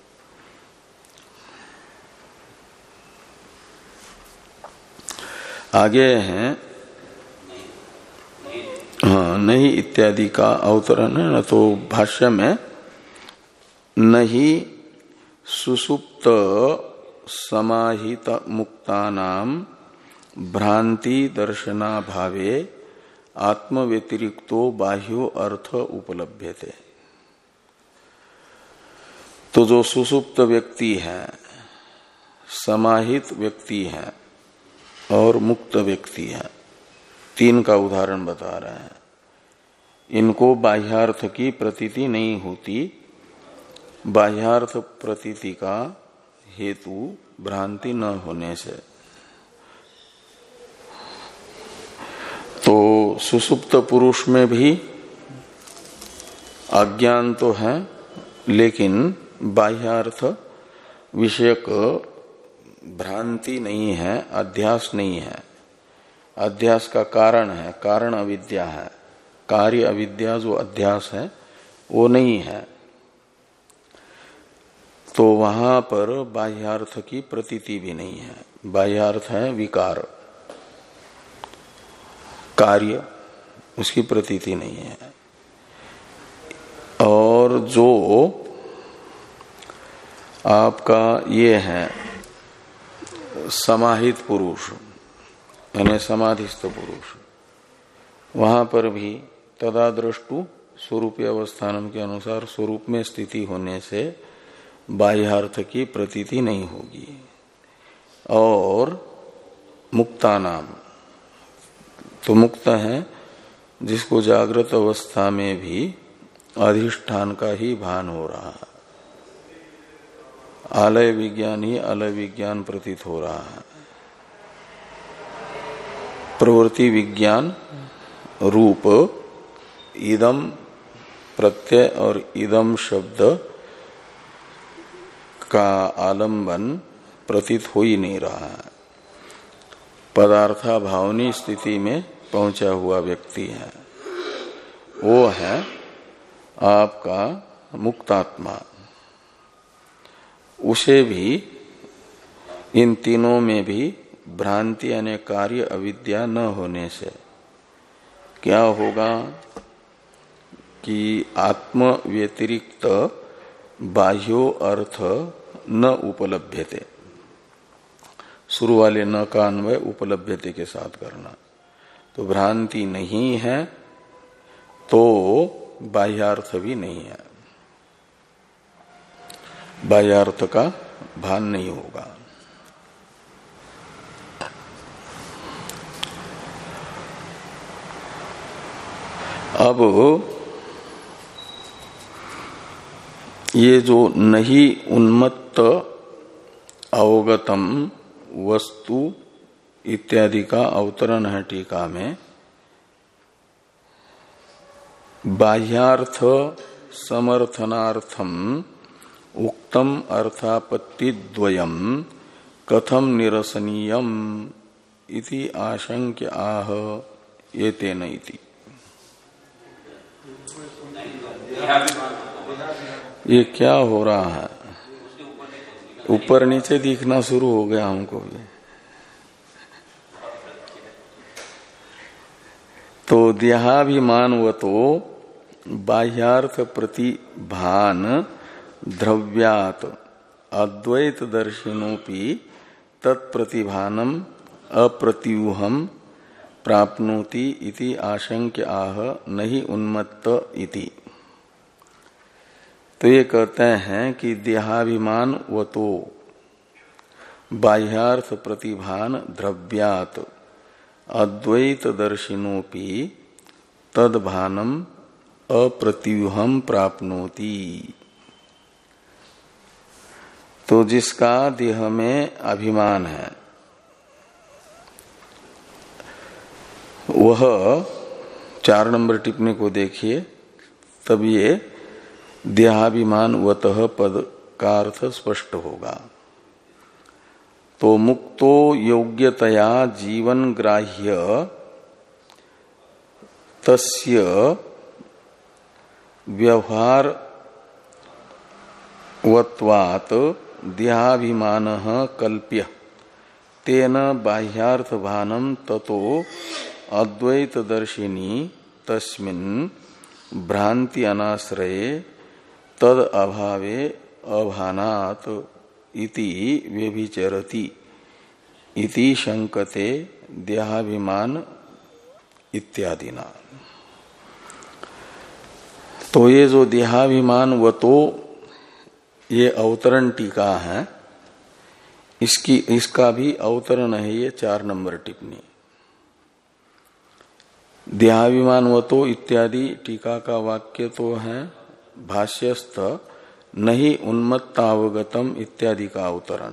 आगे हैं हाँ नहीं इत्यादि का अवतरण है ना, तो भाष्य में नहीं सुसुप्त समाहित मुक्तानाम भ्रांति दर्शनाभावे आत्म व्यतिरिक्तो बाह्यो अर्थ उपलभ्यते। तो जो सुसुप्त व्यक्ति है, समाहित व्यक्ति है और मुक्त व्यक्ति है, तीन का उदाहरण बता रहे हैं। इनको बाह्यार्थ की प्रतीति नहीं होती, बाह्यार्थ प्रतीति का हेतु भ्रांति न होने से। तो सुसुप्त पुरुष में भी अज्ञान तो है, लेकिन बाह्यार्थ विषयक भ्रांति नहीं है, अध्यास नहीं है। अध्यास का कारण है, कारण अविद्या है, कार्य अविद्या जो अध्यास है वो नहीं है। तो वहां पर बाह्यार्थ की प्रतीति भी नहीं है। बाह्यार्थ है विकार, कार्य, उसकी प्रतीति नहीं है। और जो आपका ये है समाहित पुरुष यानी समाधिस्थ पुरुष, वहां पर भी तदादृष्टु स्वरूपीय अवस्थानम के अनुसार स्वरूप में स्थिति होने से बाह्यार्थ की प्रतीति नहीं होगी। और मुक्तानाम, तो मुक्त है जिसको जागृत अवस्था में भी अधिष्ठान का ही भान हो रहा है, आलय विज्ञान ही अलय विज्ञान प्रतीत हो रहा है। प्रवृत्ति विज्ञान रूप इदम प्रत्यय और इदम शब्द का आलंबन प्रतीत हो ही नहीं रहा है। पदार्था भावनी स्थिति में पहुंचा हुआ व्यक्ति है, वो है आपका मुक्तात्मा। उसे भी इन तीनों में भी भ्रांति यानी कार्य अविद्या न होने से क्या होगा कि आत्म व्यतिरिक्त बाह्यो अर्थ न उपलभ्यते। शुरू वाले न का अन्वय उपलभ्यते के साथ करना। तो भ्रांति नहीं है तो बाह्यार्थ भी नहीं है, बाह्यार्थ का भान नहीं होगा। अब ये जो नहीं उन्मत्त अवगतम वस्तु इत्यादि का अवतरण है टीका में, बाह्यार्थ समर्थनार्थम उक्तम अर्थापत्ति द्वयम कथम निरसनीयम इति आशंक्य आह एतेन इति। ये क्या हो रहा है? ऊपर नीचे दिखना शुरू हो गया हमको भी। तो देहाभिमानवतो बाह्यार्थ प्रतिभान द्रव्यात अद्वैत दर्शिनोपि तत्प्रतिभानम अप्रत्यूहम प्राप्नोति इति आशंक्य आह नहीं उन्मत्त इति। तो ये कहते हैं कि देहाभिमान व तो बाह्यार्थ प्रतिभान द्रव्यात अद्वैत दर्शिनोपि तद्भानम अप्रत्यूहम प्राप्नोति। तो जिसका देह में अभिमान है वह, चार नंबर टिप्पणी को देखिए, तब ये देहाभिमान वतः पद का अर्थ स्पष्ट होगा। तो मुक्तो योग्यतया जीवन ग्राह्य तस्य व्यवहार वत्वात् देहाभिमानः कल्प्य तेन बाह्यार्थ भानम ततो अद्वैत दर्शिनी तस्मिन् भ्रांति अनाश्रये तद अभावे अभानात् इति व्यभिचरति इति शंकते देहाभिमान इत्यादिना। तो ये जो देहाभिमान व तो ये अवतरण टीका है, इसकी इसका भी अवतरण है ये चार नंबर टिप्पणी। देहाभिमान व तो इत्यादि टीका का वाक्य तो है भाष्यस्थ नहीं उन्मत्तावगतम इत्यादि का अवतरण।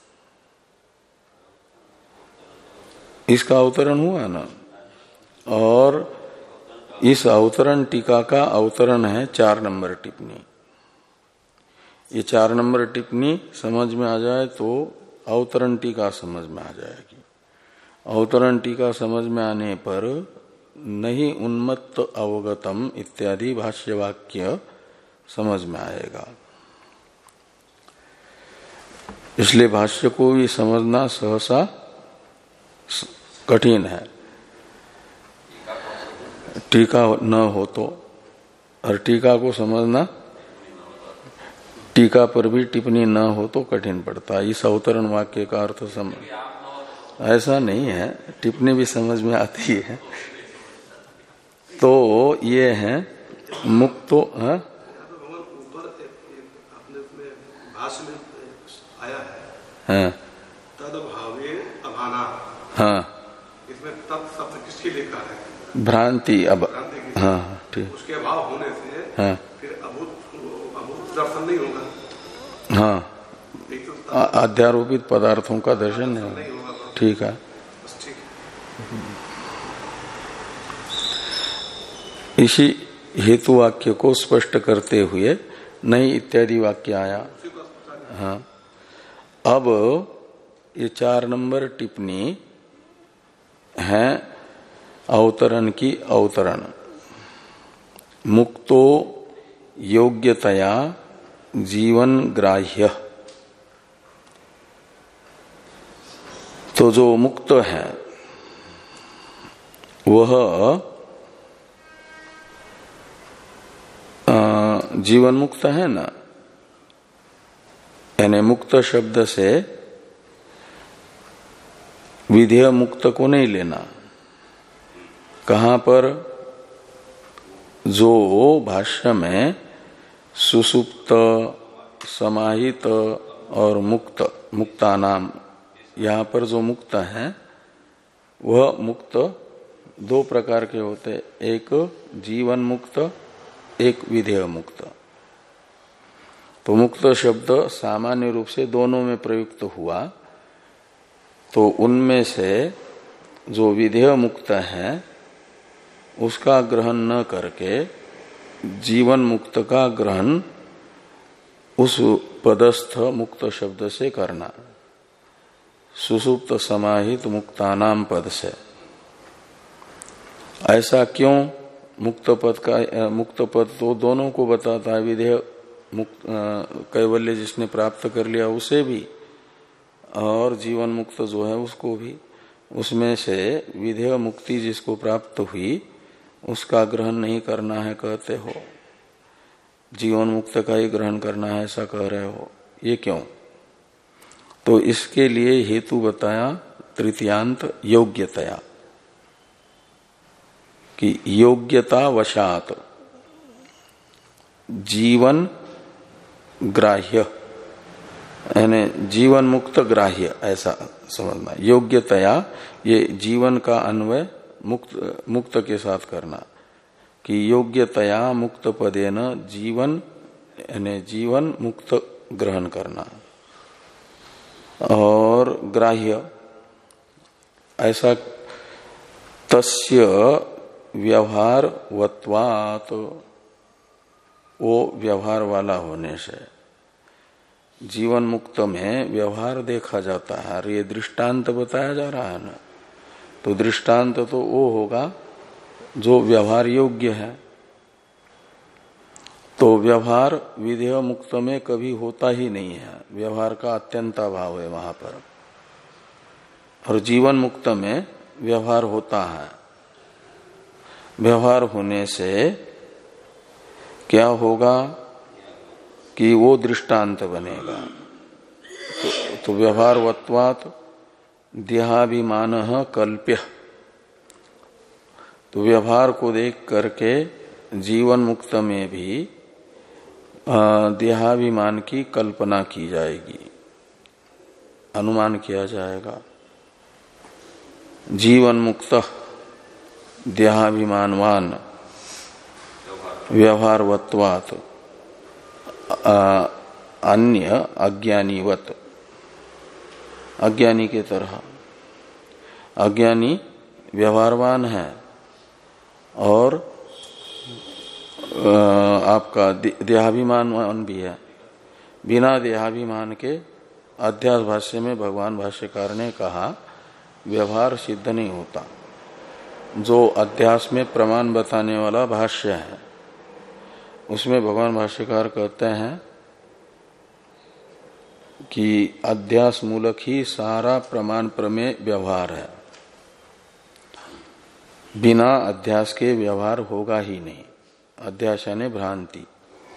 इसका अवतरण हुआ ना, और इस अवतरण टीका का अवतरण है चार नंबर टिप्पणी। ये चार नंबर टिप्पणी समझ में आ जाए तो अवतरण टीका समझ में आ जाएगी। अवतरण टीका समझ में आने पर नहीं उन्मत्त अवगतम इत्यादि भाष्य वाक्य समझ में आएगा। इसलिए भाष्य को भी समझना सहसा कठिन है, टीका न हो तो। और टीका को समझना, टीका पर भी टिप्पणी न हो तो कठिन पड़ता है। इस अवतरण वाक्य का अर्थ समझ, ऐसा नहीं है, टिप्पणी भी समझ में आती है। तो ये है मुक्तो है, हाँ तद्भावे अभाना, हाँ इसमें तत् शब्द किसकी लिखा है? भ्रांति। अब भ्रांति हाँ ठीक, उसके अभाव होने से हाँ फिर अभूत अभूत दर्शन नहीं होगा। हाँ, एक तो अध्यारोपित पदार्थों का दर्शन नहीं होगा। ठीक है, इसी हेतु वाक्य को स्पष्ट करते हुए नहीं इत्यादि वाक्य आया। हाँ, अब ये चार नंबर टिप्पणी है अवतरण की अवतरण। मुक्तो योग्यतया जीवन ग्राह्य। तो जो मुक्त है वह जीवन मुक्त है ना, यानी मुक्त शब्द से विधेय मुक्त को नहीं लेना। कहां पर? जो भाष्य में सुसुप्त, समाहित और मुक्त, मुक्ता नाम, यहां पर जो मुक्त है वह मुक्त दो प्रकार के होते, एक जीवन मुक्त, एक विधेय मुक्त। तो मुक्त शब्द सामान्य रूप से दोनों में प्रयुक्त हुआ। तो उनमें से जो विधेय मुक्त है उसका ग्रहण न करके जीवन मुक्त का ग्रहण उस पदस्थ मुक्त शब्द से करना, सुसुप्त समाहित मुक्तानाम पद से। ऐसा क्यों? मुक्त पद का, मुक्त पद तो दोनों को बताता है, विधेय मुक्त कैवल्य जिसने प्राप्त कर लिया उसे भी, और जीवन मुक्त जो है उसको भी। उसमें से विधेय मुक्ति जिसको प्राप्त हुई उसका ग्रहण नहीं करना है कहते हो, जीवन मुक्त का ही ग्रहण करना है ऐसा कह रहे हो, ये क्यों? तो इसके लिए हेतु बताया तृतीयांत योग्यतया। कि योग्यता वशात जीवन ग्राह्य यानी जीवन मुक्त ग्राह्य ऐसा समझना। योग्यतया ये जीवन का अन्वय मुक्त मुक्त के साथ करना कि योग्यतया मुक्त पदेन जीवन यानी जीवन मुक्त ग्रहण करना। और ग्राह्य ऐसा तस्य व्यवहारवत्वात् वो व्यवहार वाला होने से जीवन मुक्त में व्यवहार देखा जाता है। और ये दृष्टांत बताया जा रहा है ना, तो दृष्टांत तो वो होगा जो व्यवहार योग्य है। तो व्यवहार विधेय मुक्त में कभी होता ही नहीं है, व्यवहार का अत्यंत अभाव है वहां पर। और जीवन मुक्त में व्यवहार होता है। व्यवहार होने से क्या होगा कि वो दृष्टांत बनेगा। तो, तो व्यवहारवत्वात् देहाभिमान कल्प्य, तो व्यवहार को देख करके जीवन मुक्त में भी देहाभिमान की कल्पना की जाएगी, अनुमान किया जाएगा। जीवन मुक्त देहाभिमानवान व्यवहारवत्वात् अन्य अज्ञानीवत, अज्ञानी के तरह। अज्ञानी व्यवहारवान है और आपका देहाभिमानवान भी है। बिना देहाभिमान के अध्यास भाष्य में भगवान भाष्यकार ने कहा व्यवहार सिद्ध नहीं होता। जो अध्यास में प्रमाण बताने वाला भाष्य है उसमें भगवान भाष्यकार कहते हैं कि अध्यास मूलक ही सारा प्रमाण प्रमेय व्यवहार है, बिना अध्यास के व्यवहार होगा ही नहीं। अध्यास यानी भ्रांति।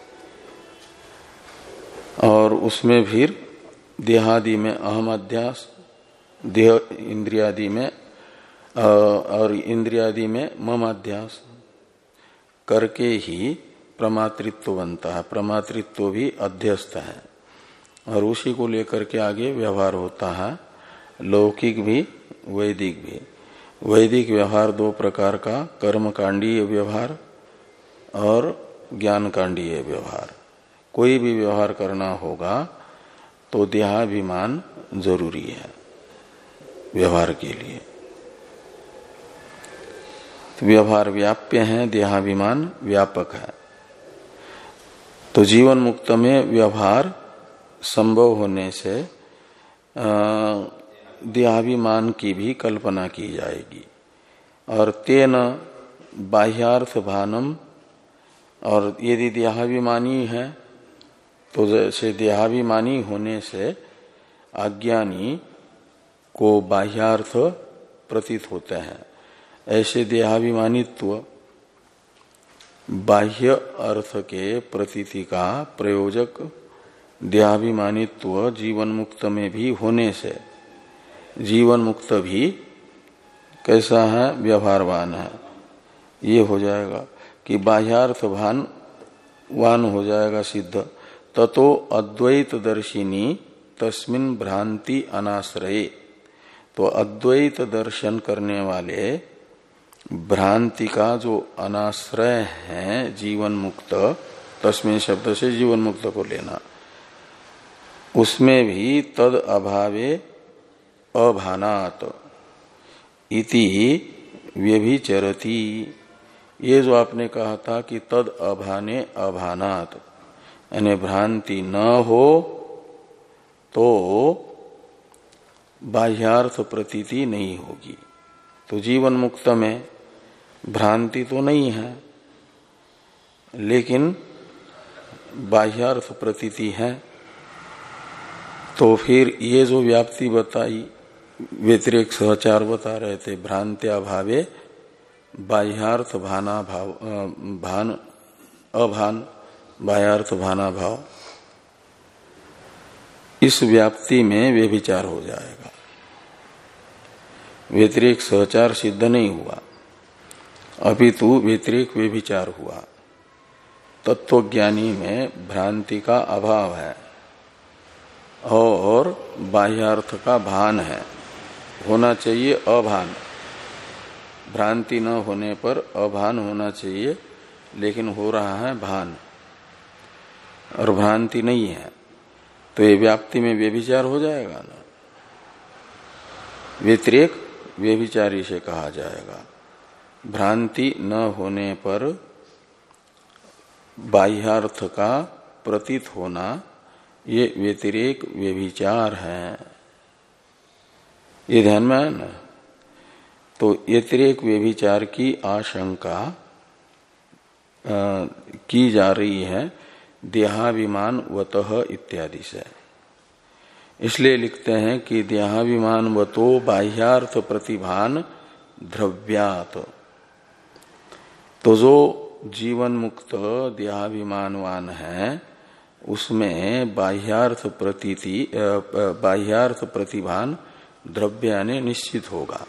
और उसमें फिर देहादि में अहम अध्यास, देह इंद्रियादि में और इंद्रियादि में मम अध्यास करके ही प्रमातृत्व बनता है। प्रमातृत्व भी अध्यस्त है और उसी को लेकर के आगे व्यवहार होता है, लौकिक भी वैदिक भी। वैदिक व्यवहार दो प्रकार का, कर्मकांडीय व्यवहार और ज्ञानकांडीय व्यवहार। कोई भी व्यवहार करना होगा तो देहाभिमान जरूरी है व्यवहार के लिए। तो व्यवहार व्याप्य है, देहाभिमान व्यापक है। तो जीवन मुक्त में व्यवहार संभव होने से देहाभिमान की भी कल्पना की जाएगी। और तेन बाह्यार्थ भानम, और यदि देहाभिमानी है तो जैसे देहाभिमानी होने से अज्ञानी को बाह्यार्थ प्रतीत होते हैं, ऐसे देहाभिमानित्व बाह्य अर्थ के प्रतीति का प्रयोजक देहाभिमानित्व जीवन मुक्त में भी होने से जीवन मुक्त भी कैसा है, व्यवहारवान है। ये हो जाएगा कि बाह्यार्थ भान वान हो जाएगा सिद्ध। ततो अद्वैत दर्शिनी तस्मिन भ्रांति अनाश्रये, तो अद्वैत दर्शन करने वाले भ्रांति का जो अनाश्रय है जीवन मुक्त, तस्मिन शब्द से जीवन मुक्त को लेना, उसमें भी तद अभावे अभानात इति व्यभिचरति। ये जो आपने कहा था कि तद अभाने अभानात, यानी भ्रांति न हो तो बाह्यार्थ प्रतीति नहीं होगी। तो जीवन मुक्त में भ्रांति तो नहीं है लेकिन बाह्यार्थ प्रतीति है। तो फिर ये जो व्याप्ति बताई, व्यतिरेक सहचार बता रहे थे, भ्रांत्या भावे बाह्यार्थ भाना भाव भान अभान बाह्यार्थ भाना भाव, इस व्याप्ति में व्यभिचार हो जाएगा। व्यतिरेक सहचार सिद्ध नहीं हुआ। अपितु व्यतिरेक व्यभिचार हुआ। तत्वज्ञानी में भ्रांति का अभाव है और बाह्यार्थ का भान है, होना चाहिए अभान। भ्रांति न होने पर अभान होना चाहिए, लेकिन हो रहा है भान और भ्रांति नहीं है, तो ये व्याप्ति में व्यभिचार हो जाएगा ना। व्यतिरेक व्यभिचारी से कहा जाएगा। भ्रांति न होने पर बाह्यार्थ का प्रतीत होना ये व्यतिरेक व्यभिचार है, ये ध्यान में है ना। तो व्यतिरेक व्यभिचार की आशंका आ, की जा रही है देहाभिमान वतः इत्यादि से। इसलिए लिखते हैं कि देहाभिमान वतो बाह्यार्थ प्रतिभान द्रव्यात्। तो जो जीवन मुक्त देहाभिमानवान है उसमें बाह्यार्थ प्रतीति बाह्यार्थ प्रतिभान द्रव्याने निश्चित होगा,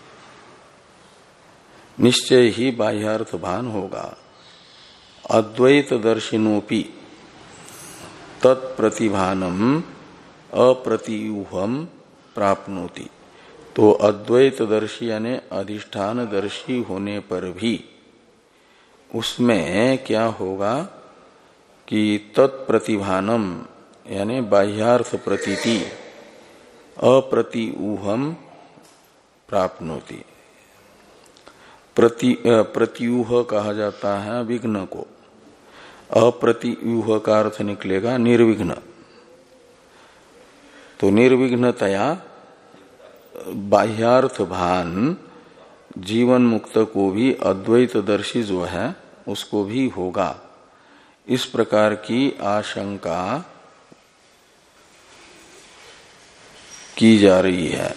निश्चय ही बाह्यार्थ भान होगा। अद्वैत दर्शिनोपि तत्प्रतिभानम अप्रतियूहम प्राप्नोति। तो अद्वैत दर्शी यानी अधिष्ठान दर्शी होने पर भी उसमें क्या होगा कि तत्प्रतिभानम यानी बाह्यार्थ प्रतीति अप्रतिऊहम प्राप्नोति। प्रति प्रत्यूह कहा जाता है विघ्न को, अप्रतियूह का अर्थ निकलेगा निर्विघ्न। तो निर्विघ्नतया बाह्यार्थ भान जीवन मुक्त को भी अद्वैतदर्शी जो है उसको भी होगा, इस प्रकार की आशंका की जा रही है।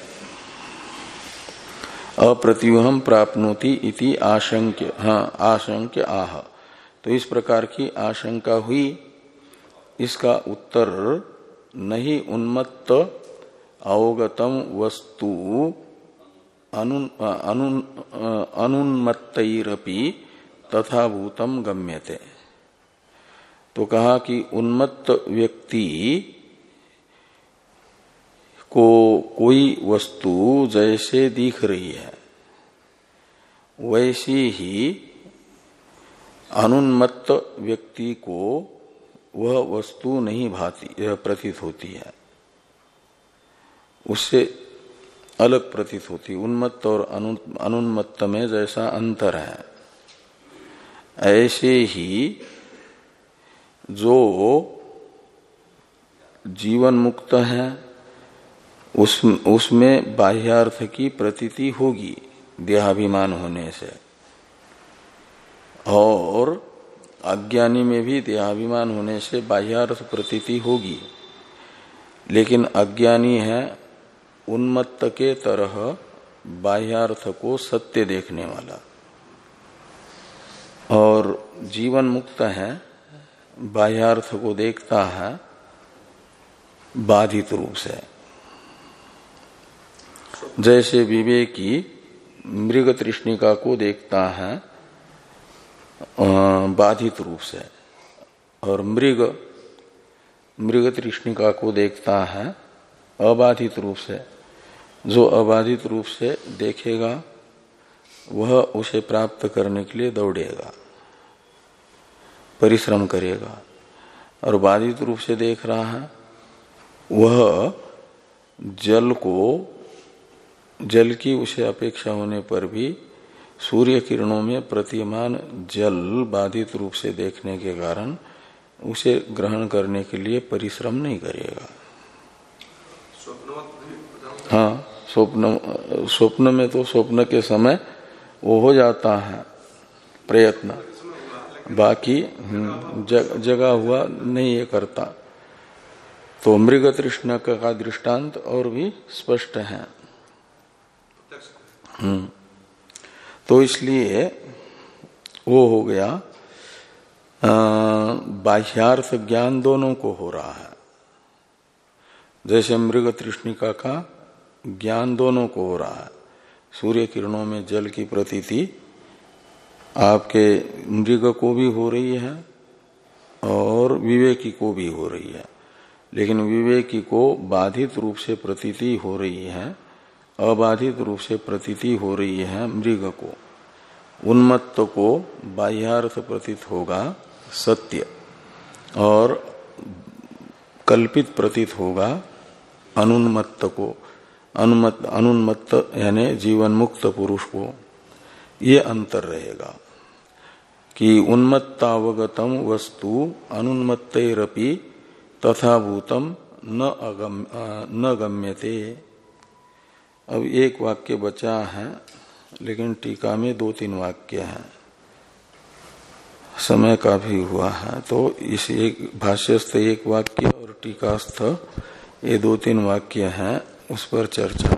अप्रत्यूहम प्राप्नोति इति आशंक्य, हाँ आशंक्य आह। तो इस प्रकार की आशंका हुई, इसका उत्तर नहीं उन्मत्त अवगतम वस्तु अनुन, अनुन, अनुन्मत्तैरपि तथा भूतम गम्यते। तो कहा कि उन्मत्त व्यक्ति को कोई वस्तु जैसे दिख रही है वैसी ही अनुन्मत्त व्यक्ति को वह वस्तु नहीं भाती प्रतीत होती है, उससे अलग प्रतीत होती। उन्मत्त और अनुन्मत्त में जैसा अंतर है, ऐसे ही जो जीवन मुक्त है उस उसमें बाह्यार्थ की प्रतीति होगी देहाभिमान होने से, और अज्ञानी में भी देहाभिमान होने से बाह्यार्थ प्रतीति होगी। लेकिन अज्ञानी है उन्मत्त के तरह बाह्यार्थ को सत्य देखने वाला, और जीवन मुक्त है बाह्यार्थ को देखता है बाधित रूप से। जैसे विवेकी मृग तृष्णिका को देखता है बाधित रूप से, और मृग मृग तृष्णिका को देखता है अबाधित रूप से। जो अबाधित रूप से देखेगा वह उसे प्राप्त करने के लिए दौड़ेगा, परिश्रम करेगा, और बाधित रूप से देख रहा है वह जल को जल की उसे अपेक्षा होने पर भी सूर्य किरणों में प्रतिमान जल बाधित रूप से देखने के कारण उसे ग्रहण करने के लिए परिश्रम नहीं करेगा। हाँ, स्वप्न स्वप्न में तो स्वप्न के समय वो हो जाता है प्रयत्न, बाकी जग, जगा हुआ नहीं ये करता। तो मृग तृष्णा का दृष्टांत और भी स्पष्ट है। हम्म तो इसलिए वो हो गया बाह्यार्थ ज्ञान दोनों को हो रहा है। जैसे मृग तृष्णिका का ज्ञान दोनों को हो रहा है, सूर्य किरणों में जल की प्रतीति आपके मृग को भी हो रही है और विवेकी को भी हो रही है, लेकिन विवेकी को बाधित रूप से प्रतीति हो रही है, अबाधित रूप से प्रतीति हो रही है मृग को। उन्मत्त को बाह्यार्थ प्रतीत होगा सत्य और कल्पित प्रतीत होगा अनुन्मत्त को, अनुन्मत्त अनुन्मत्त यानी जीवन मुक्त पुरुष को। ये अंतर रहेगा कि उन्मत्तावगतम वस्तु अनुन्मत्तैरपि तथाभूतम न अगम न गम्यते। अब एक वाक्य बचा है, लेकिन टीका में दो तीन वाक्य हैं, समय का भी हुआ है, तो इस एक भाष्यस्थ एक वाक्य और टीकास्थ ये दो तीन वाक्य हैं, उस पर चर्चा